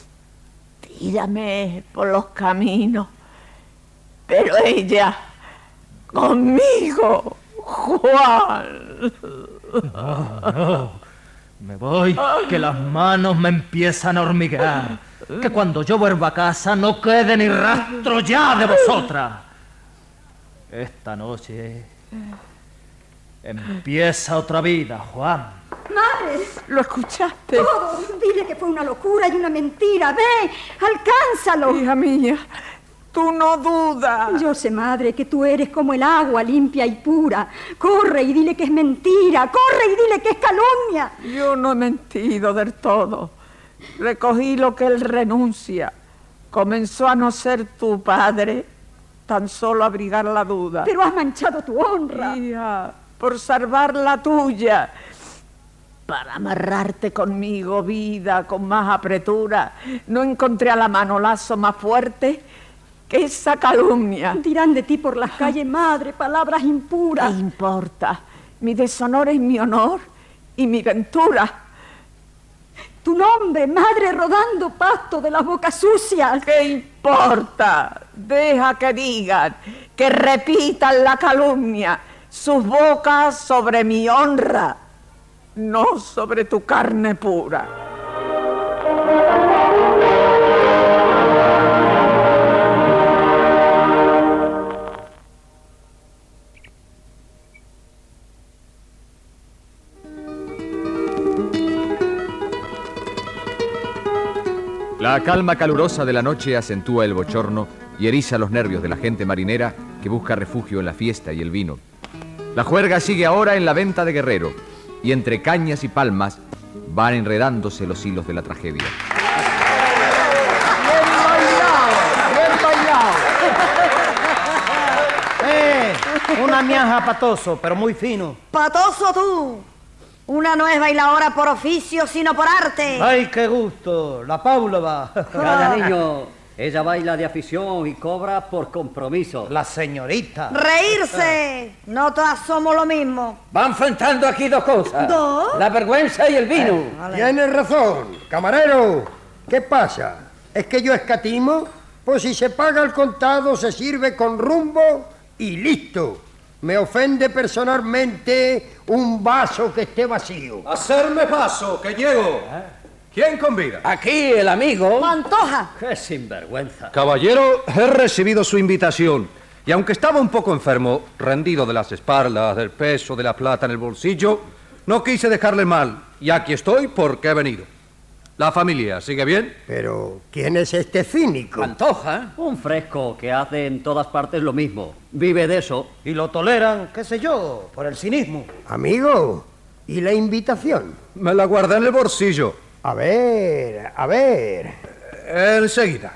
Speaker 4: Tírame por los caminos. Pero ella, conmigo, Juan.
Speaker 6: No, no. Me voy, que las manos me empiezan a hormiguear. Que cuando yo vuelva a casa no quede ni rastro ya de vosotras. Esta noche empieza otra vida, Juan.
Speaker 2: ¡Madre!
Speaker 4: ¿Lo escuchaste?
Speaker 2: Todo. Dile que fue una locura y una mentira. ¡Ve! ¡Alcánzalo!
Speaker 4: Hija mía, tú no dudas.
Speaker 2: Yo sé, madre, que tú eres como el agua, limpia y pura. Corre y dile que es mentira. Corre y dile que es calumnia.
Speaker 4: Yo no he mentido del todo. Recogí lo que él renuncia. Comenzó a no ser tu padre, tan solo abrigar la duda.
Speaker 2: Pero has manchado tu honra.
Speaker 4: Hija, por salvar la tuya. Para amarrarte conmigo, vida, con más apretura, no encontré a la mano lazo más fuerte que esa calumnia.
Speaker 2: Dirán de ti por las calles, madre, palabras impuras.
Speaker 4: ¿Qué importa? Mi deshonor es mi honor y mi ventura.
Speaker 2: Tu nombre, madre, rodando pasto de las bocas sucias.
Speaker 4: ¿Qué importa? Deja que digan, que repitan la calumnia, sus bocas sobre mi honra, no sobre tu carne pura.
Speaker 1: La calma calurosa de la noche acentúa el bochorno y eriza los nervios de la gente marinera que busca refugio en la fiesta y el vino. La juerga sigue ahora en la venta de Guerrero y entre cañas y palmas van enredándose los hilos de la tragedia.
Speaker 4: ¡Bien bailado!
Speaker 8: una miaja patoso, pero muy fino.
Speaker 13: Patoso tú. Una no es bailadora por oficio, sino por arte.
Speaker 8: ¡Ay, qué gusto! La Paula va.
Speaker 16: Cada niño, ella baila de afición y cobra por compromiso.
Speaker 8: La señorita.
Speaker 13: Reírse. No todas somos lo mismo.
Speaker 9: Van faltando aquí dos cosas.
Speaker 13: ¿Dos?
Speaker 9: La vergüenza y el vino.
Speaker 7: Eh, tienes razón, camarero. ¿Qué pasa? ¿Es que yo escatimo? Pues si se paga el contado, se sirve con rumbo y listo. Me ofende personalmente un vaso que esté vacío.
Speaker 3: Hacerme paso, que llego. ¿Quién convida?
Speaker 9: Aquí el amigo.
Speaker 13: Pantoja.
Speaker 16: ¡Qué sinvergüenza!
Speaker 3: Caballero, he recibido su invitación. Y aunque estaba un poco enfermo, rendido de las espaldas, del peso de la plata en el bolsillo, no quise dejarle mal. Y aquí estoy porque he venido. ¿La familia sigue bien?
Speaker 7: Pero, ¿quién es este cínico?
Speaker 9: Pantoja.
Speaker 16: Un fresco que hace en todas partes lo mismo. Vive de eso.
Speaker 8: Y lo toleran, qué sé yo, por el cinismo.
Speaker 7: Amigo, ¿y la invitación?
Speaker 3: Me la guardé en el bolsillo.
Speaker 7: A ver, a ver.
Speaker 3: Enseguida.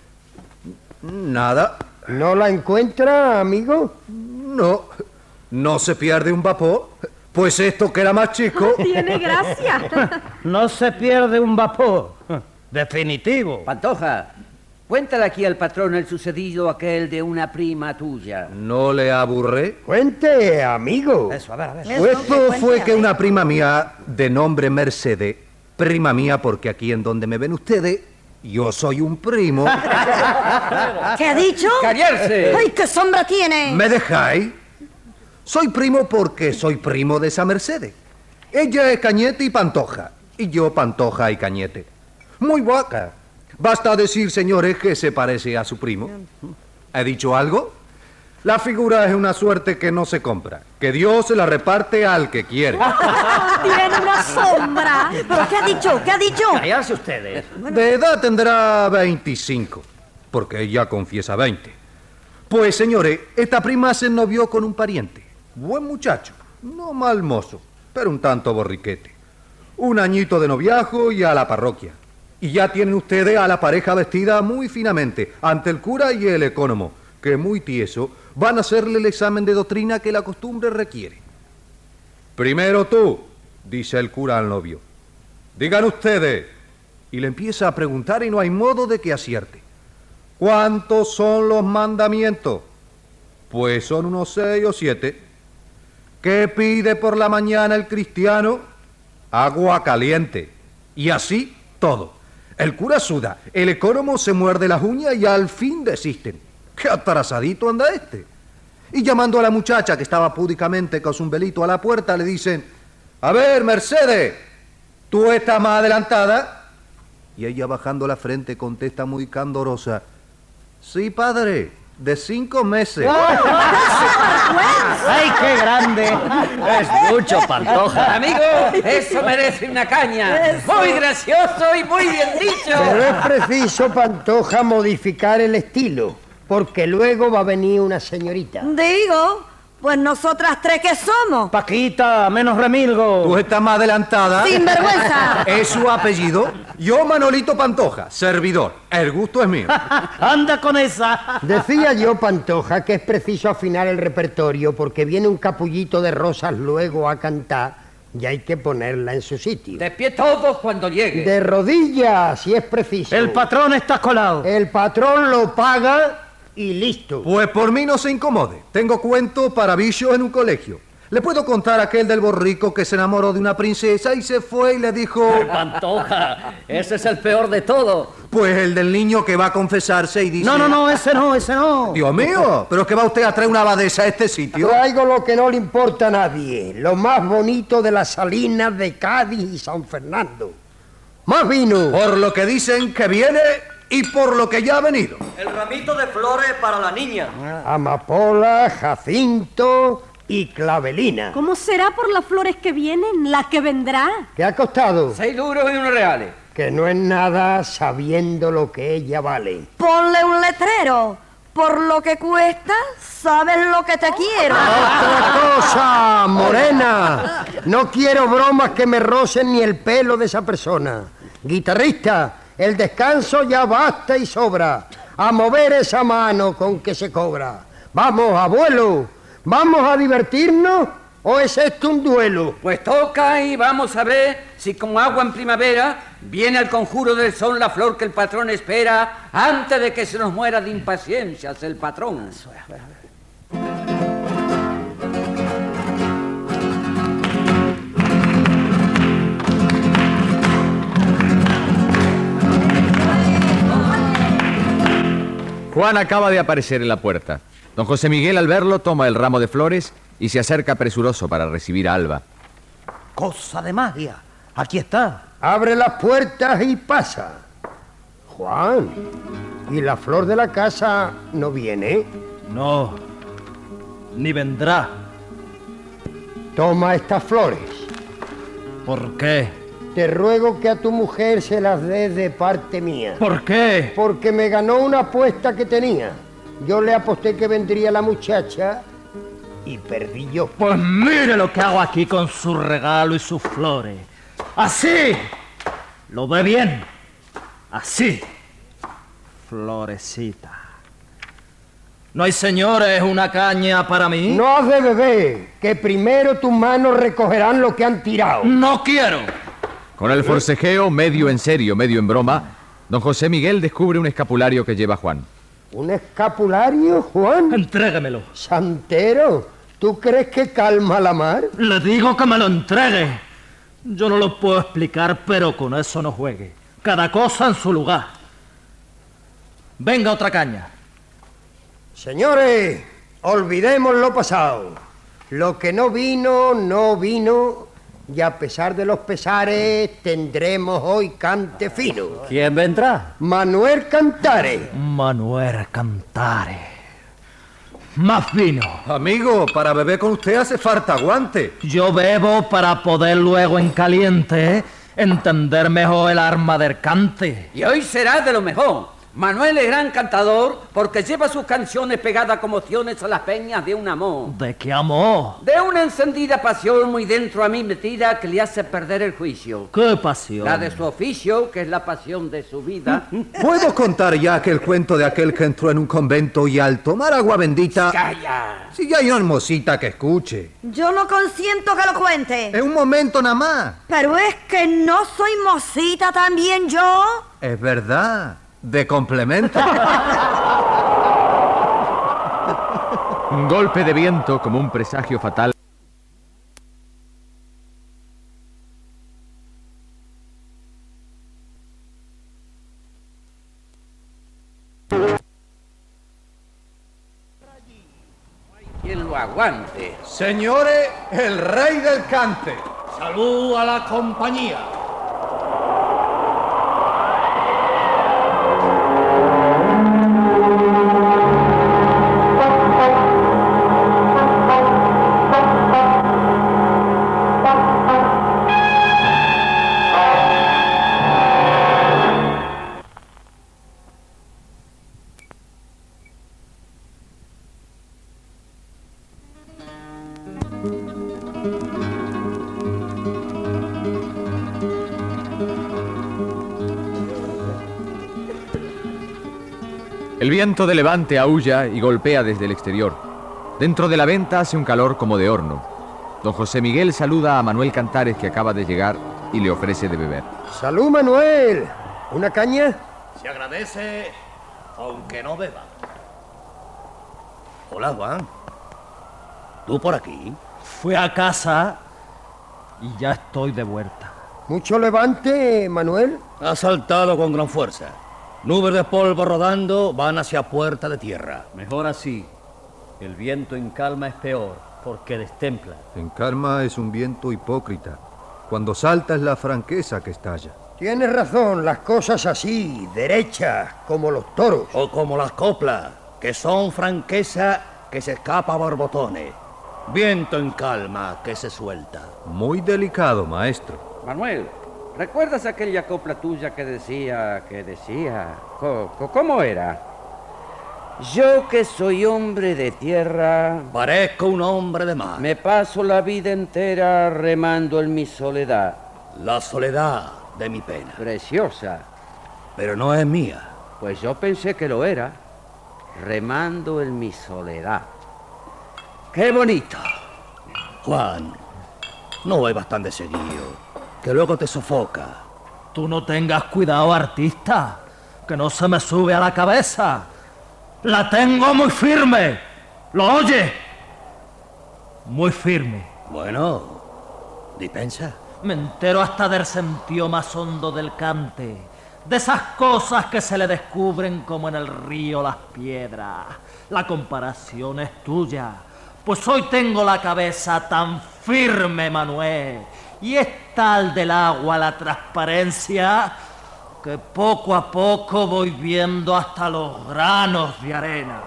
Speaker 3: Nada.
Speaker 7: ¿No la encuentra, amigo?
Speaker 3: No. No se pierde un vapor. Pues esto que era más chico...
Speaker 14: Tiene gracia.
Speaker 8: No se pierde un vapor. Definitivo.
Speaker 9: Pantoja, cuéntale aquí al patrón el sucedido aquel de una prima tuya.
Speaker 3: ¿No le aburré?
Speaker 7: Cuente, amigo.
Speaker 8: Eso, a ver, a ver.
Speaker 3: Pues esto fue que una prima mía, de nombre Mercedes, prima mía porque aquí en donde me ven ustedes, yo soy un primo.
Speaker 13: ¿Qué ha dicho?
Speaker 9: ¡Callarse!
Speaker 13: ¡Ay, qué sombra tiene!
Speaker 3: ¿Me dejáis? Soy primo porque soy primo de esa Mercedes. Ella es Cañete y Pantoja, y yo Pantoja y Cañete. Muy guaca. Basta decir, señores, que se parece a su primo. ¿He dicho algo? La figura es una suerte que no se compra, que Dios se la reparte al que quiere.
Speaker 13: Tiene una sombra. ¿Pero qué ha dicho? ¿Qué ha dicho?
Speaker 16: Callarse ustedes.
Speaker 3: De edad tendrá veinticinco, porque ella confiesa veinte. Pues, señores, esta prima se novió con un pariente. Buen muchacho, no mal mozo, pero un tanto borriquete. Un añito de noviajo y a la parroquia. Y ya tienen ustedes a la pareja vestida muy finamente, ante el cura y el ecónomo, que muy tieso van a hacerle el examen de doctrina que la costumbre requiere. Primero tú, dice el cura al novio. Digan ustedes. Y le empieza a preguntar y no hay modo de que acierte. ¿Cuántos son los mandamientos? Pues son unos seis o siete. ¿Qué pide por la mañana el cristiano? Agua caliente. Y así todo. El cura suda, el ecónomo se muerde las uñas y al fin desisten. ¡Qué atrasadito anda este! Y llamando a la muchacha que estaba púdicamente con su velito a la puerta, le dicen: a ver, Mercedes, ¿tú estás más adelantada? Y ella bajando la frente contesta muy candorosa: sí, padre, de cinco meses.
Speaker 8: ¡Ay, qué grande!
Speaker 16: Es mucho, Pantoja.
Speaker 9: Amigo, eso merece una caña. Muy gracioso y muy bien dicho.
Speaker 7: Pero es preciso, Pantoja, modificar el estilo, porque luego va a venir una señorita.
Speaker 13: Digo, pues nosotras tres que somos.
Speaker 8: Paquita, menos remilgo.
Speaker 3: ¿Tú estás más adelantada?
Speaker 13: ¡Sinvergüenza!
Speaker 3: ¿Es su apellido? Yo, Manolito Pantoja, servidor. El gusto es mío.
Speaker 8: Anda con esa.
Speaker 7: Decía yo, Pantoja, que es preciso afinar el repertorio porque viene un capullito de rosas luego a cantar y hay que ponerla en su sitio.
Speaker 9: De pie todos cuando llegue.
Speaker 7: De rodillas, si es preciso.
Speaker 8: El patrón está colado.
Speaker 7: El patrón lo paga y listo.
Speaker 3: Pues por mí no se incomode. Tengo cuento para bichos en un colegio. Le puedo contar aquel del borrico que se enamoró de una princesa y se fue y le dijo...
Speaker 16: Pantoja, ese es el peor de todo.
Speaker 3: Pues el del niño que va a confesarse y dice...
Speaker 8: No, no, no, ese no, ese no.
Speaker 3: Dios mío, pero es que va usted a traer una abadesa a este sitio.
Speaker 7: Traigo lo que no le importa a nadie, lo más bonito de las salinas de Cádiz y San Fernando. ¡Más vino!
Speaker 3: Por lo que dicen que viene y por lo que ya ha venido.
Speaker 15: El ramito de flores para la niña.
Speaker 7: Amapola, jacinto y clavelina.
Speaker 14: ¿Cómo será por las flores que vienen, la que vendrá?
Speaker 7: ¿Qué ha costado?
Speaker 9: Seis duros y unos reales.
Speaker 7: Que no es nada sabiendo lo que ella vale.
Speaker 13: Ponle un letrero. Por lo que cuesta, sabes lo que te quiero.
Speaker 7: ¡Otra cosa, morena! No quiero bromas que me rocen ni el pelo de esa persona. Guitarrista, el descanso ya basta y sobra. A mover esa mano con que se cobra. Vamos, abuelo, ¿Vamos a divertirnos o es esto un duelo?
Speaker 9: Pues toca y vamos a ver si como agua en primavera viene al conjuro del sol la flor que el patrón espera antes de que se nos muera de impaciencias el patrón.
Speaker 1: Juan acaba de aparecer en la puerta. Don José Miguel, al verlo, toma el ramo de flores y se acerca presuroso para recibir a Alba.
Speaker 8: Cosa de magia. Aquí está.
Speaker 7: Abre las puertas y pasa. Juan, ¿y la flor de la casa no viene?
Speaker 8: No, ni vendrá.
Speaker 7: Toma estas flores.
Speaker 8: ¿Por qué?
Speaker 7: Te ruego que a tu mujer se las des de parte mía.
Speaker 8: ¿Por qué?
Speaker 7: Porque me ganó una apuesta que tenía. Yo le aposté que vendría la muchacha y perdí yo.
Speaker 8: Pues mire lo que hago aquí con su regalo y sus flores. ¡Así! ¿Lo ve bien? Así. Florecita. ¿No hay, señores, una caña para mí?
Speaker 7: No has de beber, que primero tus manos recogerán lo que han tirado.
Speaker 8: ¡No quiero!
Speaker 1: Con el forcejeo, medio en serio, medio en broma, don José Miguel descubre un escapulario que lleva Juan.
Speaker 7: ¿Un escapulario, Juan?
Speaker 8: Entréguemelo.
Speaker 7: Santero, ¿tú crees que calma la mar?
Speaker 8: Le digo que me lo entregue. Yo no lo puedo explicar, pero con eso no juegue. Cada cosa en su lugar. Venga otra caña.
Speaker 7: Señores, olvidemos lo pasado. Lo que no vino, no vino. Y a pesar de los pesares, tendremos hoy cante fino.
Speaker 10: ¿Quién vendrá?
Speaker 7: Manuel Cantare.
Speaker 8: Manuel Cantare. Más vino.
Speaker 3: Amigo, para beber con usted hace falta aguante.
Speaker 8: Yo bebo para poder luego en caliente entender mejor el arma del cante.
Speaker 9: Y hoy será de lo mejor. Manuel es gran cantador porque lleva sus canciones pegadas como ciones a las peñas de un amor.
Speaker 8: ¿De qué amor?
Speaker 9: De una encendida pasión muy dentro a mí metida que le hace perder el juicio.
Speaker 8: ¿Qué pasión?
Speaker 9: La de su oficio, que es la pasión de su vida.
Speaker 3: ¿Puedo contar ya aquel cuento de aquel que entró en un convento y al tomar agua bendita...
Speaker 9: ¡Calla!
Speaker 3: Si ya hay una hermosita que escuche.
Speaker 13: Yo no consiento que lo cuente.
Speaker 3: Es un momento nada más.
Speaker 13: Pero es que no soy mocita también yo.
Speaker 3: Es verdad. De complemento.
Speaker 1: Un golpe de viento como un presagio fatal.
Speaker 9: Quien lo aguante.
Speaker 3: Señores, el rey del cante.
Speaker 5: Salud a la compañía.
Speaker 1: El viento de levante aúlla y golpea desde el exterior. Dentro de la venta hace un calor como de horno. Don José Miguel saluda a Manuel Cantares, que acaba de llegar, y le ofrece de beber.
Speaker 7: ¡Salud, Manuel! ¿Una caña?
Speaker 5: Se agradece, aunque no beba. Hola, Juan. ¿Tú por aquí?
Speaker 8: Fui a casa y ya estoy de vuelta.
Speaker 7: ¿Mucho levante, Manuel?
Speaker 5: Ha saltado con gran fuerza. Nubes de polvo rodando van hacia puerta de tierra.
Speaker 10: Mejor así. El viento en calma es peor, porque destempla.
Speaker 3: En calma es un viento hipócrita. Cuando salta es la franqueza que estalla.
Speaker 7: Tienes razón, las cosas así, derechas, como los toros.
Speaker 5: O como las coplas, que son franqueza que se escapa a borbotones. Viento en calma que se suelta.
Speaker 3: Muy delicado, maestro.
Speaker 9: Manuel, ¿recuerdas aquella copla tuya que decía, que decía, co, co, ¿cómo era? Yo que soy hombre de tierra...
Speaker 5: Parezco un hombre de mar.
Speaker 9: Me paso la vida entera remando en mi soledad.
Speaker 5: La soledad de mi pena.
Speaker 9: Preciosa.
Speaker 5: Pero no es mía.
Speaker 9: Pues yo pensé que lo era. Remando en mi soledad. ¡Qué bonito!
Speaker 5: Juan, no bebas tan de seguido, que luego te sofoca.
Speaker 6: Tú no tengas cuidado, artista, que no se me sube a la cabeza. La tengo muy firme. ¿Lo oye? Muy firme.
Speaker 5: Bueno, dispensa.
Speaker 6: Me entero hasta del sentido más hondo del cante, de esas cosas que se le descubren como en el río las piedras. La comparación es tuya, pues hoy tengo la cabeza tan firme, Manuel, y es tal del agua la transparencia que poco a poco voy viendo hasta los granos de arena.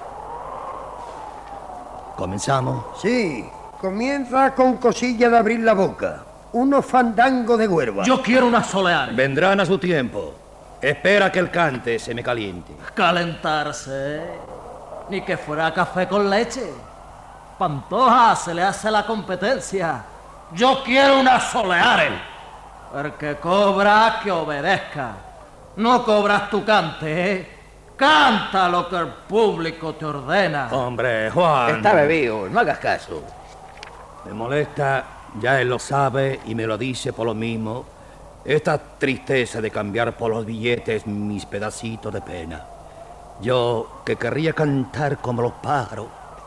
Speaker 5: ¿Comenzamos?
Speaker 7: Sí, comienza con cosilla de abrir la boca. Unos fandangos de huerva.
Speaker 6: Yo quiero una solear.
Speaker 5: Vendrán a su tiempo. Espera que el cante se me caliente.
Speaker 6: Calentarse. Ni que fuera café con leche. Pantoja se le hace la competencia. Yo quiero una soleare. El que cobra, que obedezca. No cobras tu cante, ¿eh? Canta lo que el público te ordena.
Speaker 5: Hombre, Juan.
Speaker 9: Está bebido, no hagas caso.
Speaker 5: Me molesta, ya él lo sabe y me lo dice por lo mismo, esta tristeza de cambiar por los billetes mis pedacitos de pena. Yo, que querría cantar como los pájaros,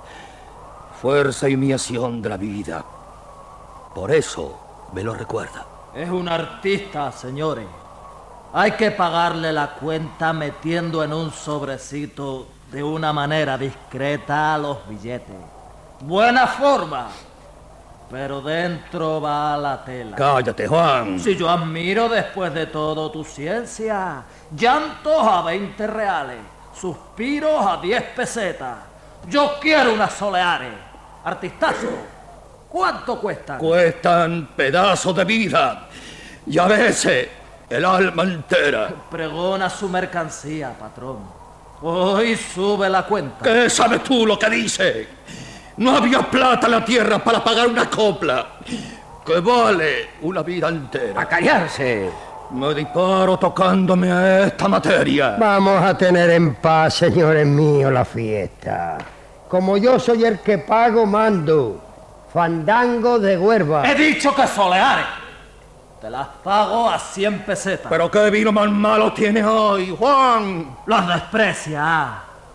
Speaker 5: fuerza y humillación de la vida. Por eso me lo recuerda.
Speaker 6: Es un artista, señores. Hay que pagarle la cuenta metiendo en un sobrecito de una manera discreta los billetes. Buena forma, pero dentro va la tela.
Speaker 5: Cállate, Juan.
Speaker 6: Si yo admiro después de todo tu ciencia, llantos a veinte reales, suspiros a diez pesetas. Yo quiero una soleare. Artistazo, ¿cuánto cuestan?
Speaker 5: Cuestan pedazos de vida y a veces el alma entera.
Speaker 6: Pregona su mercancía, patrón. Hoy sube la cuenta.
Speaker 5: ¿Qué sabes tú lo que dice? No había plata en la tierra para pagar una copla que vale una vida entera.
Speaker 9: ¡A callarse!
Speaker 5: Me disparo tocándome a esta materia.
Speaker 7: Vamos a tener en paz, señores míos, la fiesta. Como yo soy el que pago, mando. Fandango de huerva.
Speaker 6: He dicho que soleare. Te las pago a cien pesetas.
Speaker 5: ¿Pero qué vino más malo tienes hoy, Juan?
Speaker 6: Los desprecia.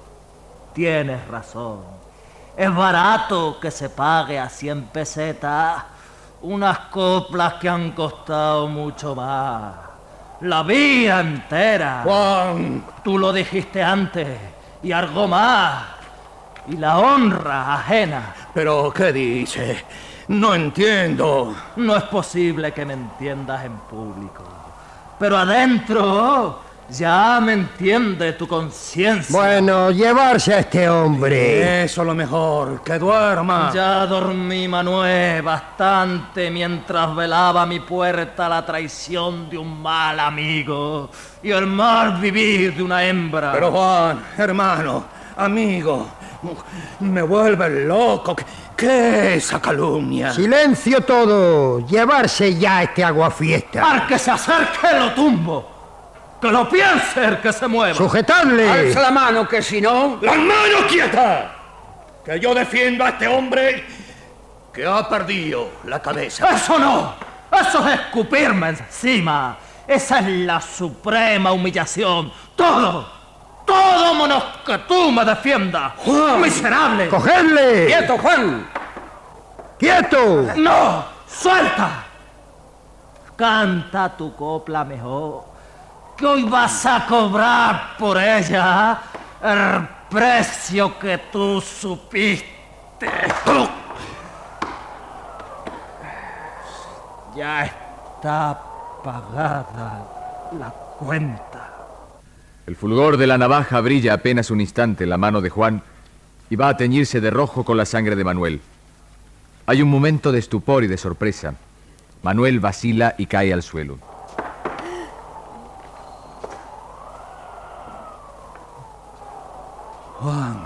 Speaker 6: Tienes razón. Es barato que se pague a cien pesetas unas coplas que han costado mucho más. La vida entera.
Speaker 5: Juan.
Speaker 6: Tú lo dijiste antes. Y algo más. Y la honra ajena.
Speaker 5: ¿Pero qué dice? No entiendo.
Speaker 6: No es posible que me entiendas en público. Pero adentro ya me entiende tu conciencia.
Speaker 7: Bueno, llevarse a este hombre.
Speaker 5: Eso es lo mejor, que duerma.
Speaker 6: Ya dormí, Manuel, bastante mientras velaba a mi puerta la traición de un mal amigo y el mal vivir de una hembra.
Speaker 5: Pero Juan, hermano, amigo, me vuelve loco. ¿Qué es esa calumnia?
Speaker 7: Silencio todo. Llevarse ya este aguafiesta.
Speaker 6: Al que se acerque lo tumbo. Que lo piense el que se mueva.
Speaker 7: ¡Sujetadle!
Speaker 9: Alza la mano, que si no...
Speaker 5: ¡Las manos quietas! Que yo defiendo a este hombre que ha perdido la cabeza.
Speaker 6: ¡Eso no! ¡Eso es escupirme encima! Esa es la suprema humillación. ¡Todo! ¡Todo menos que tú me defiendas!
Speaker 7: ¡Juan!
Speaker 6: ¡Miserable!
Speaker 7: ¡Cogedle!
Speaker 9: ¡Quieto, Juan!
Speaker 7: ¡Quieto!
Speaker 6: ¡No! ¡Suelta! Canta tu copla mejor, que hoy vas a cobrar por ella el precio que tú supiste. Ya está pagada la cuenta.
Speaker 1: El fulgor de la navaja brilla apenas un instante en la mano de Juan y va a teñirse de rojo con la sangre de Manuel. Hay un momento de estupor y de sorpresa. Manuel vacila y cae al suelo.
Speaker 5: Juan.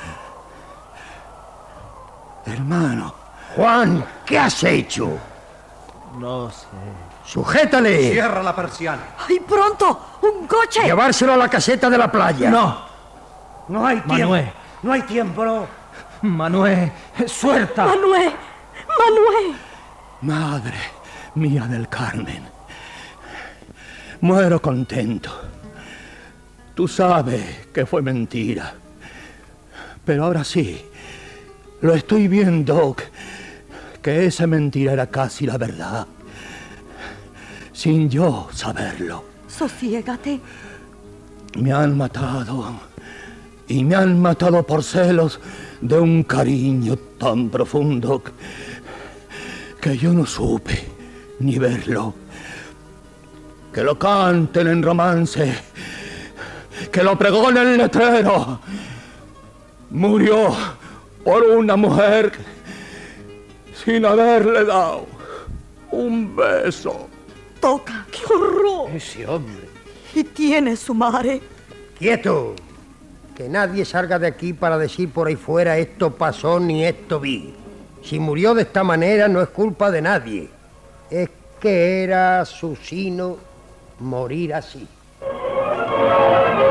Speaker 5: Hermano.
Speaker 7: Juan, ¿qué has hecho?
Speaker 6: No sé.
Speaker 7: ¡Sujétale!
Speaker 5: Cierra la persiana.
Speaker 13: ¡Ay, pronto! ¡Un coche!
Speaker 7: Llevárselo a la caseta de la playa.
Speaker 8: No. No hay tiempo.
Speaker 6: Manuel.
Speaker 8: No hay tiempo. No. Manuel, suelta.
Speaker 14: Manuel, Manuel.
Speaker 5: Madre mía del Carmen, muero contento. Tú sabes que fue mentira, pero ahora sí, lo estoy viendo, que esa mentira era casi la verdad, sin yo saberlo.
Speaker 13: Sosiégate.
Speaker 5: Me han matado, y me han matado por celos de un cariño tan profundo que yo no supe ni verlo. Que lo canten en romance, que lo pregonen el letrero. Murió por una mujer sin haberle dado un beso.
Speaker 13: Toca, qué horror.
Speaker 7: Ese hombre.
Speaker 13: Y tiene su madre.
Speaker 7: ¡Quieto! Que nadie salga de aquí para decir por ahí fuera esto pasó ni esto vi. Si murió de esta manera no es culpa de nadie. Es que era su sino morir así.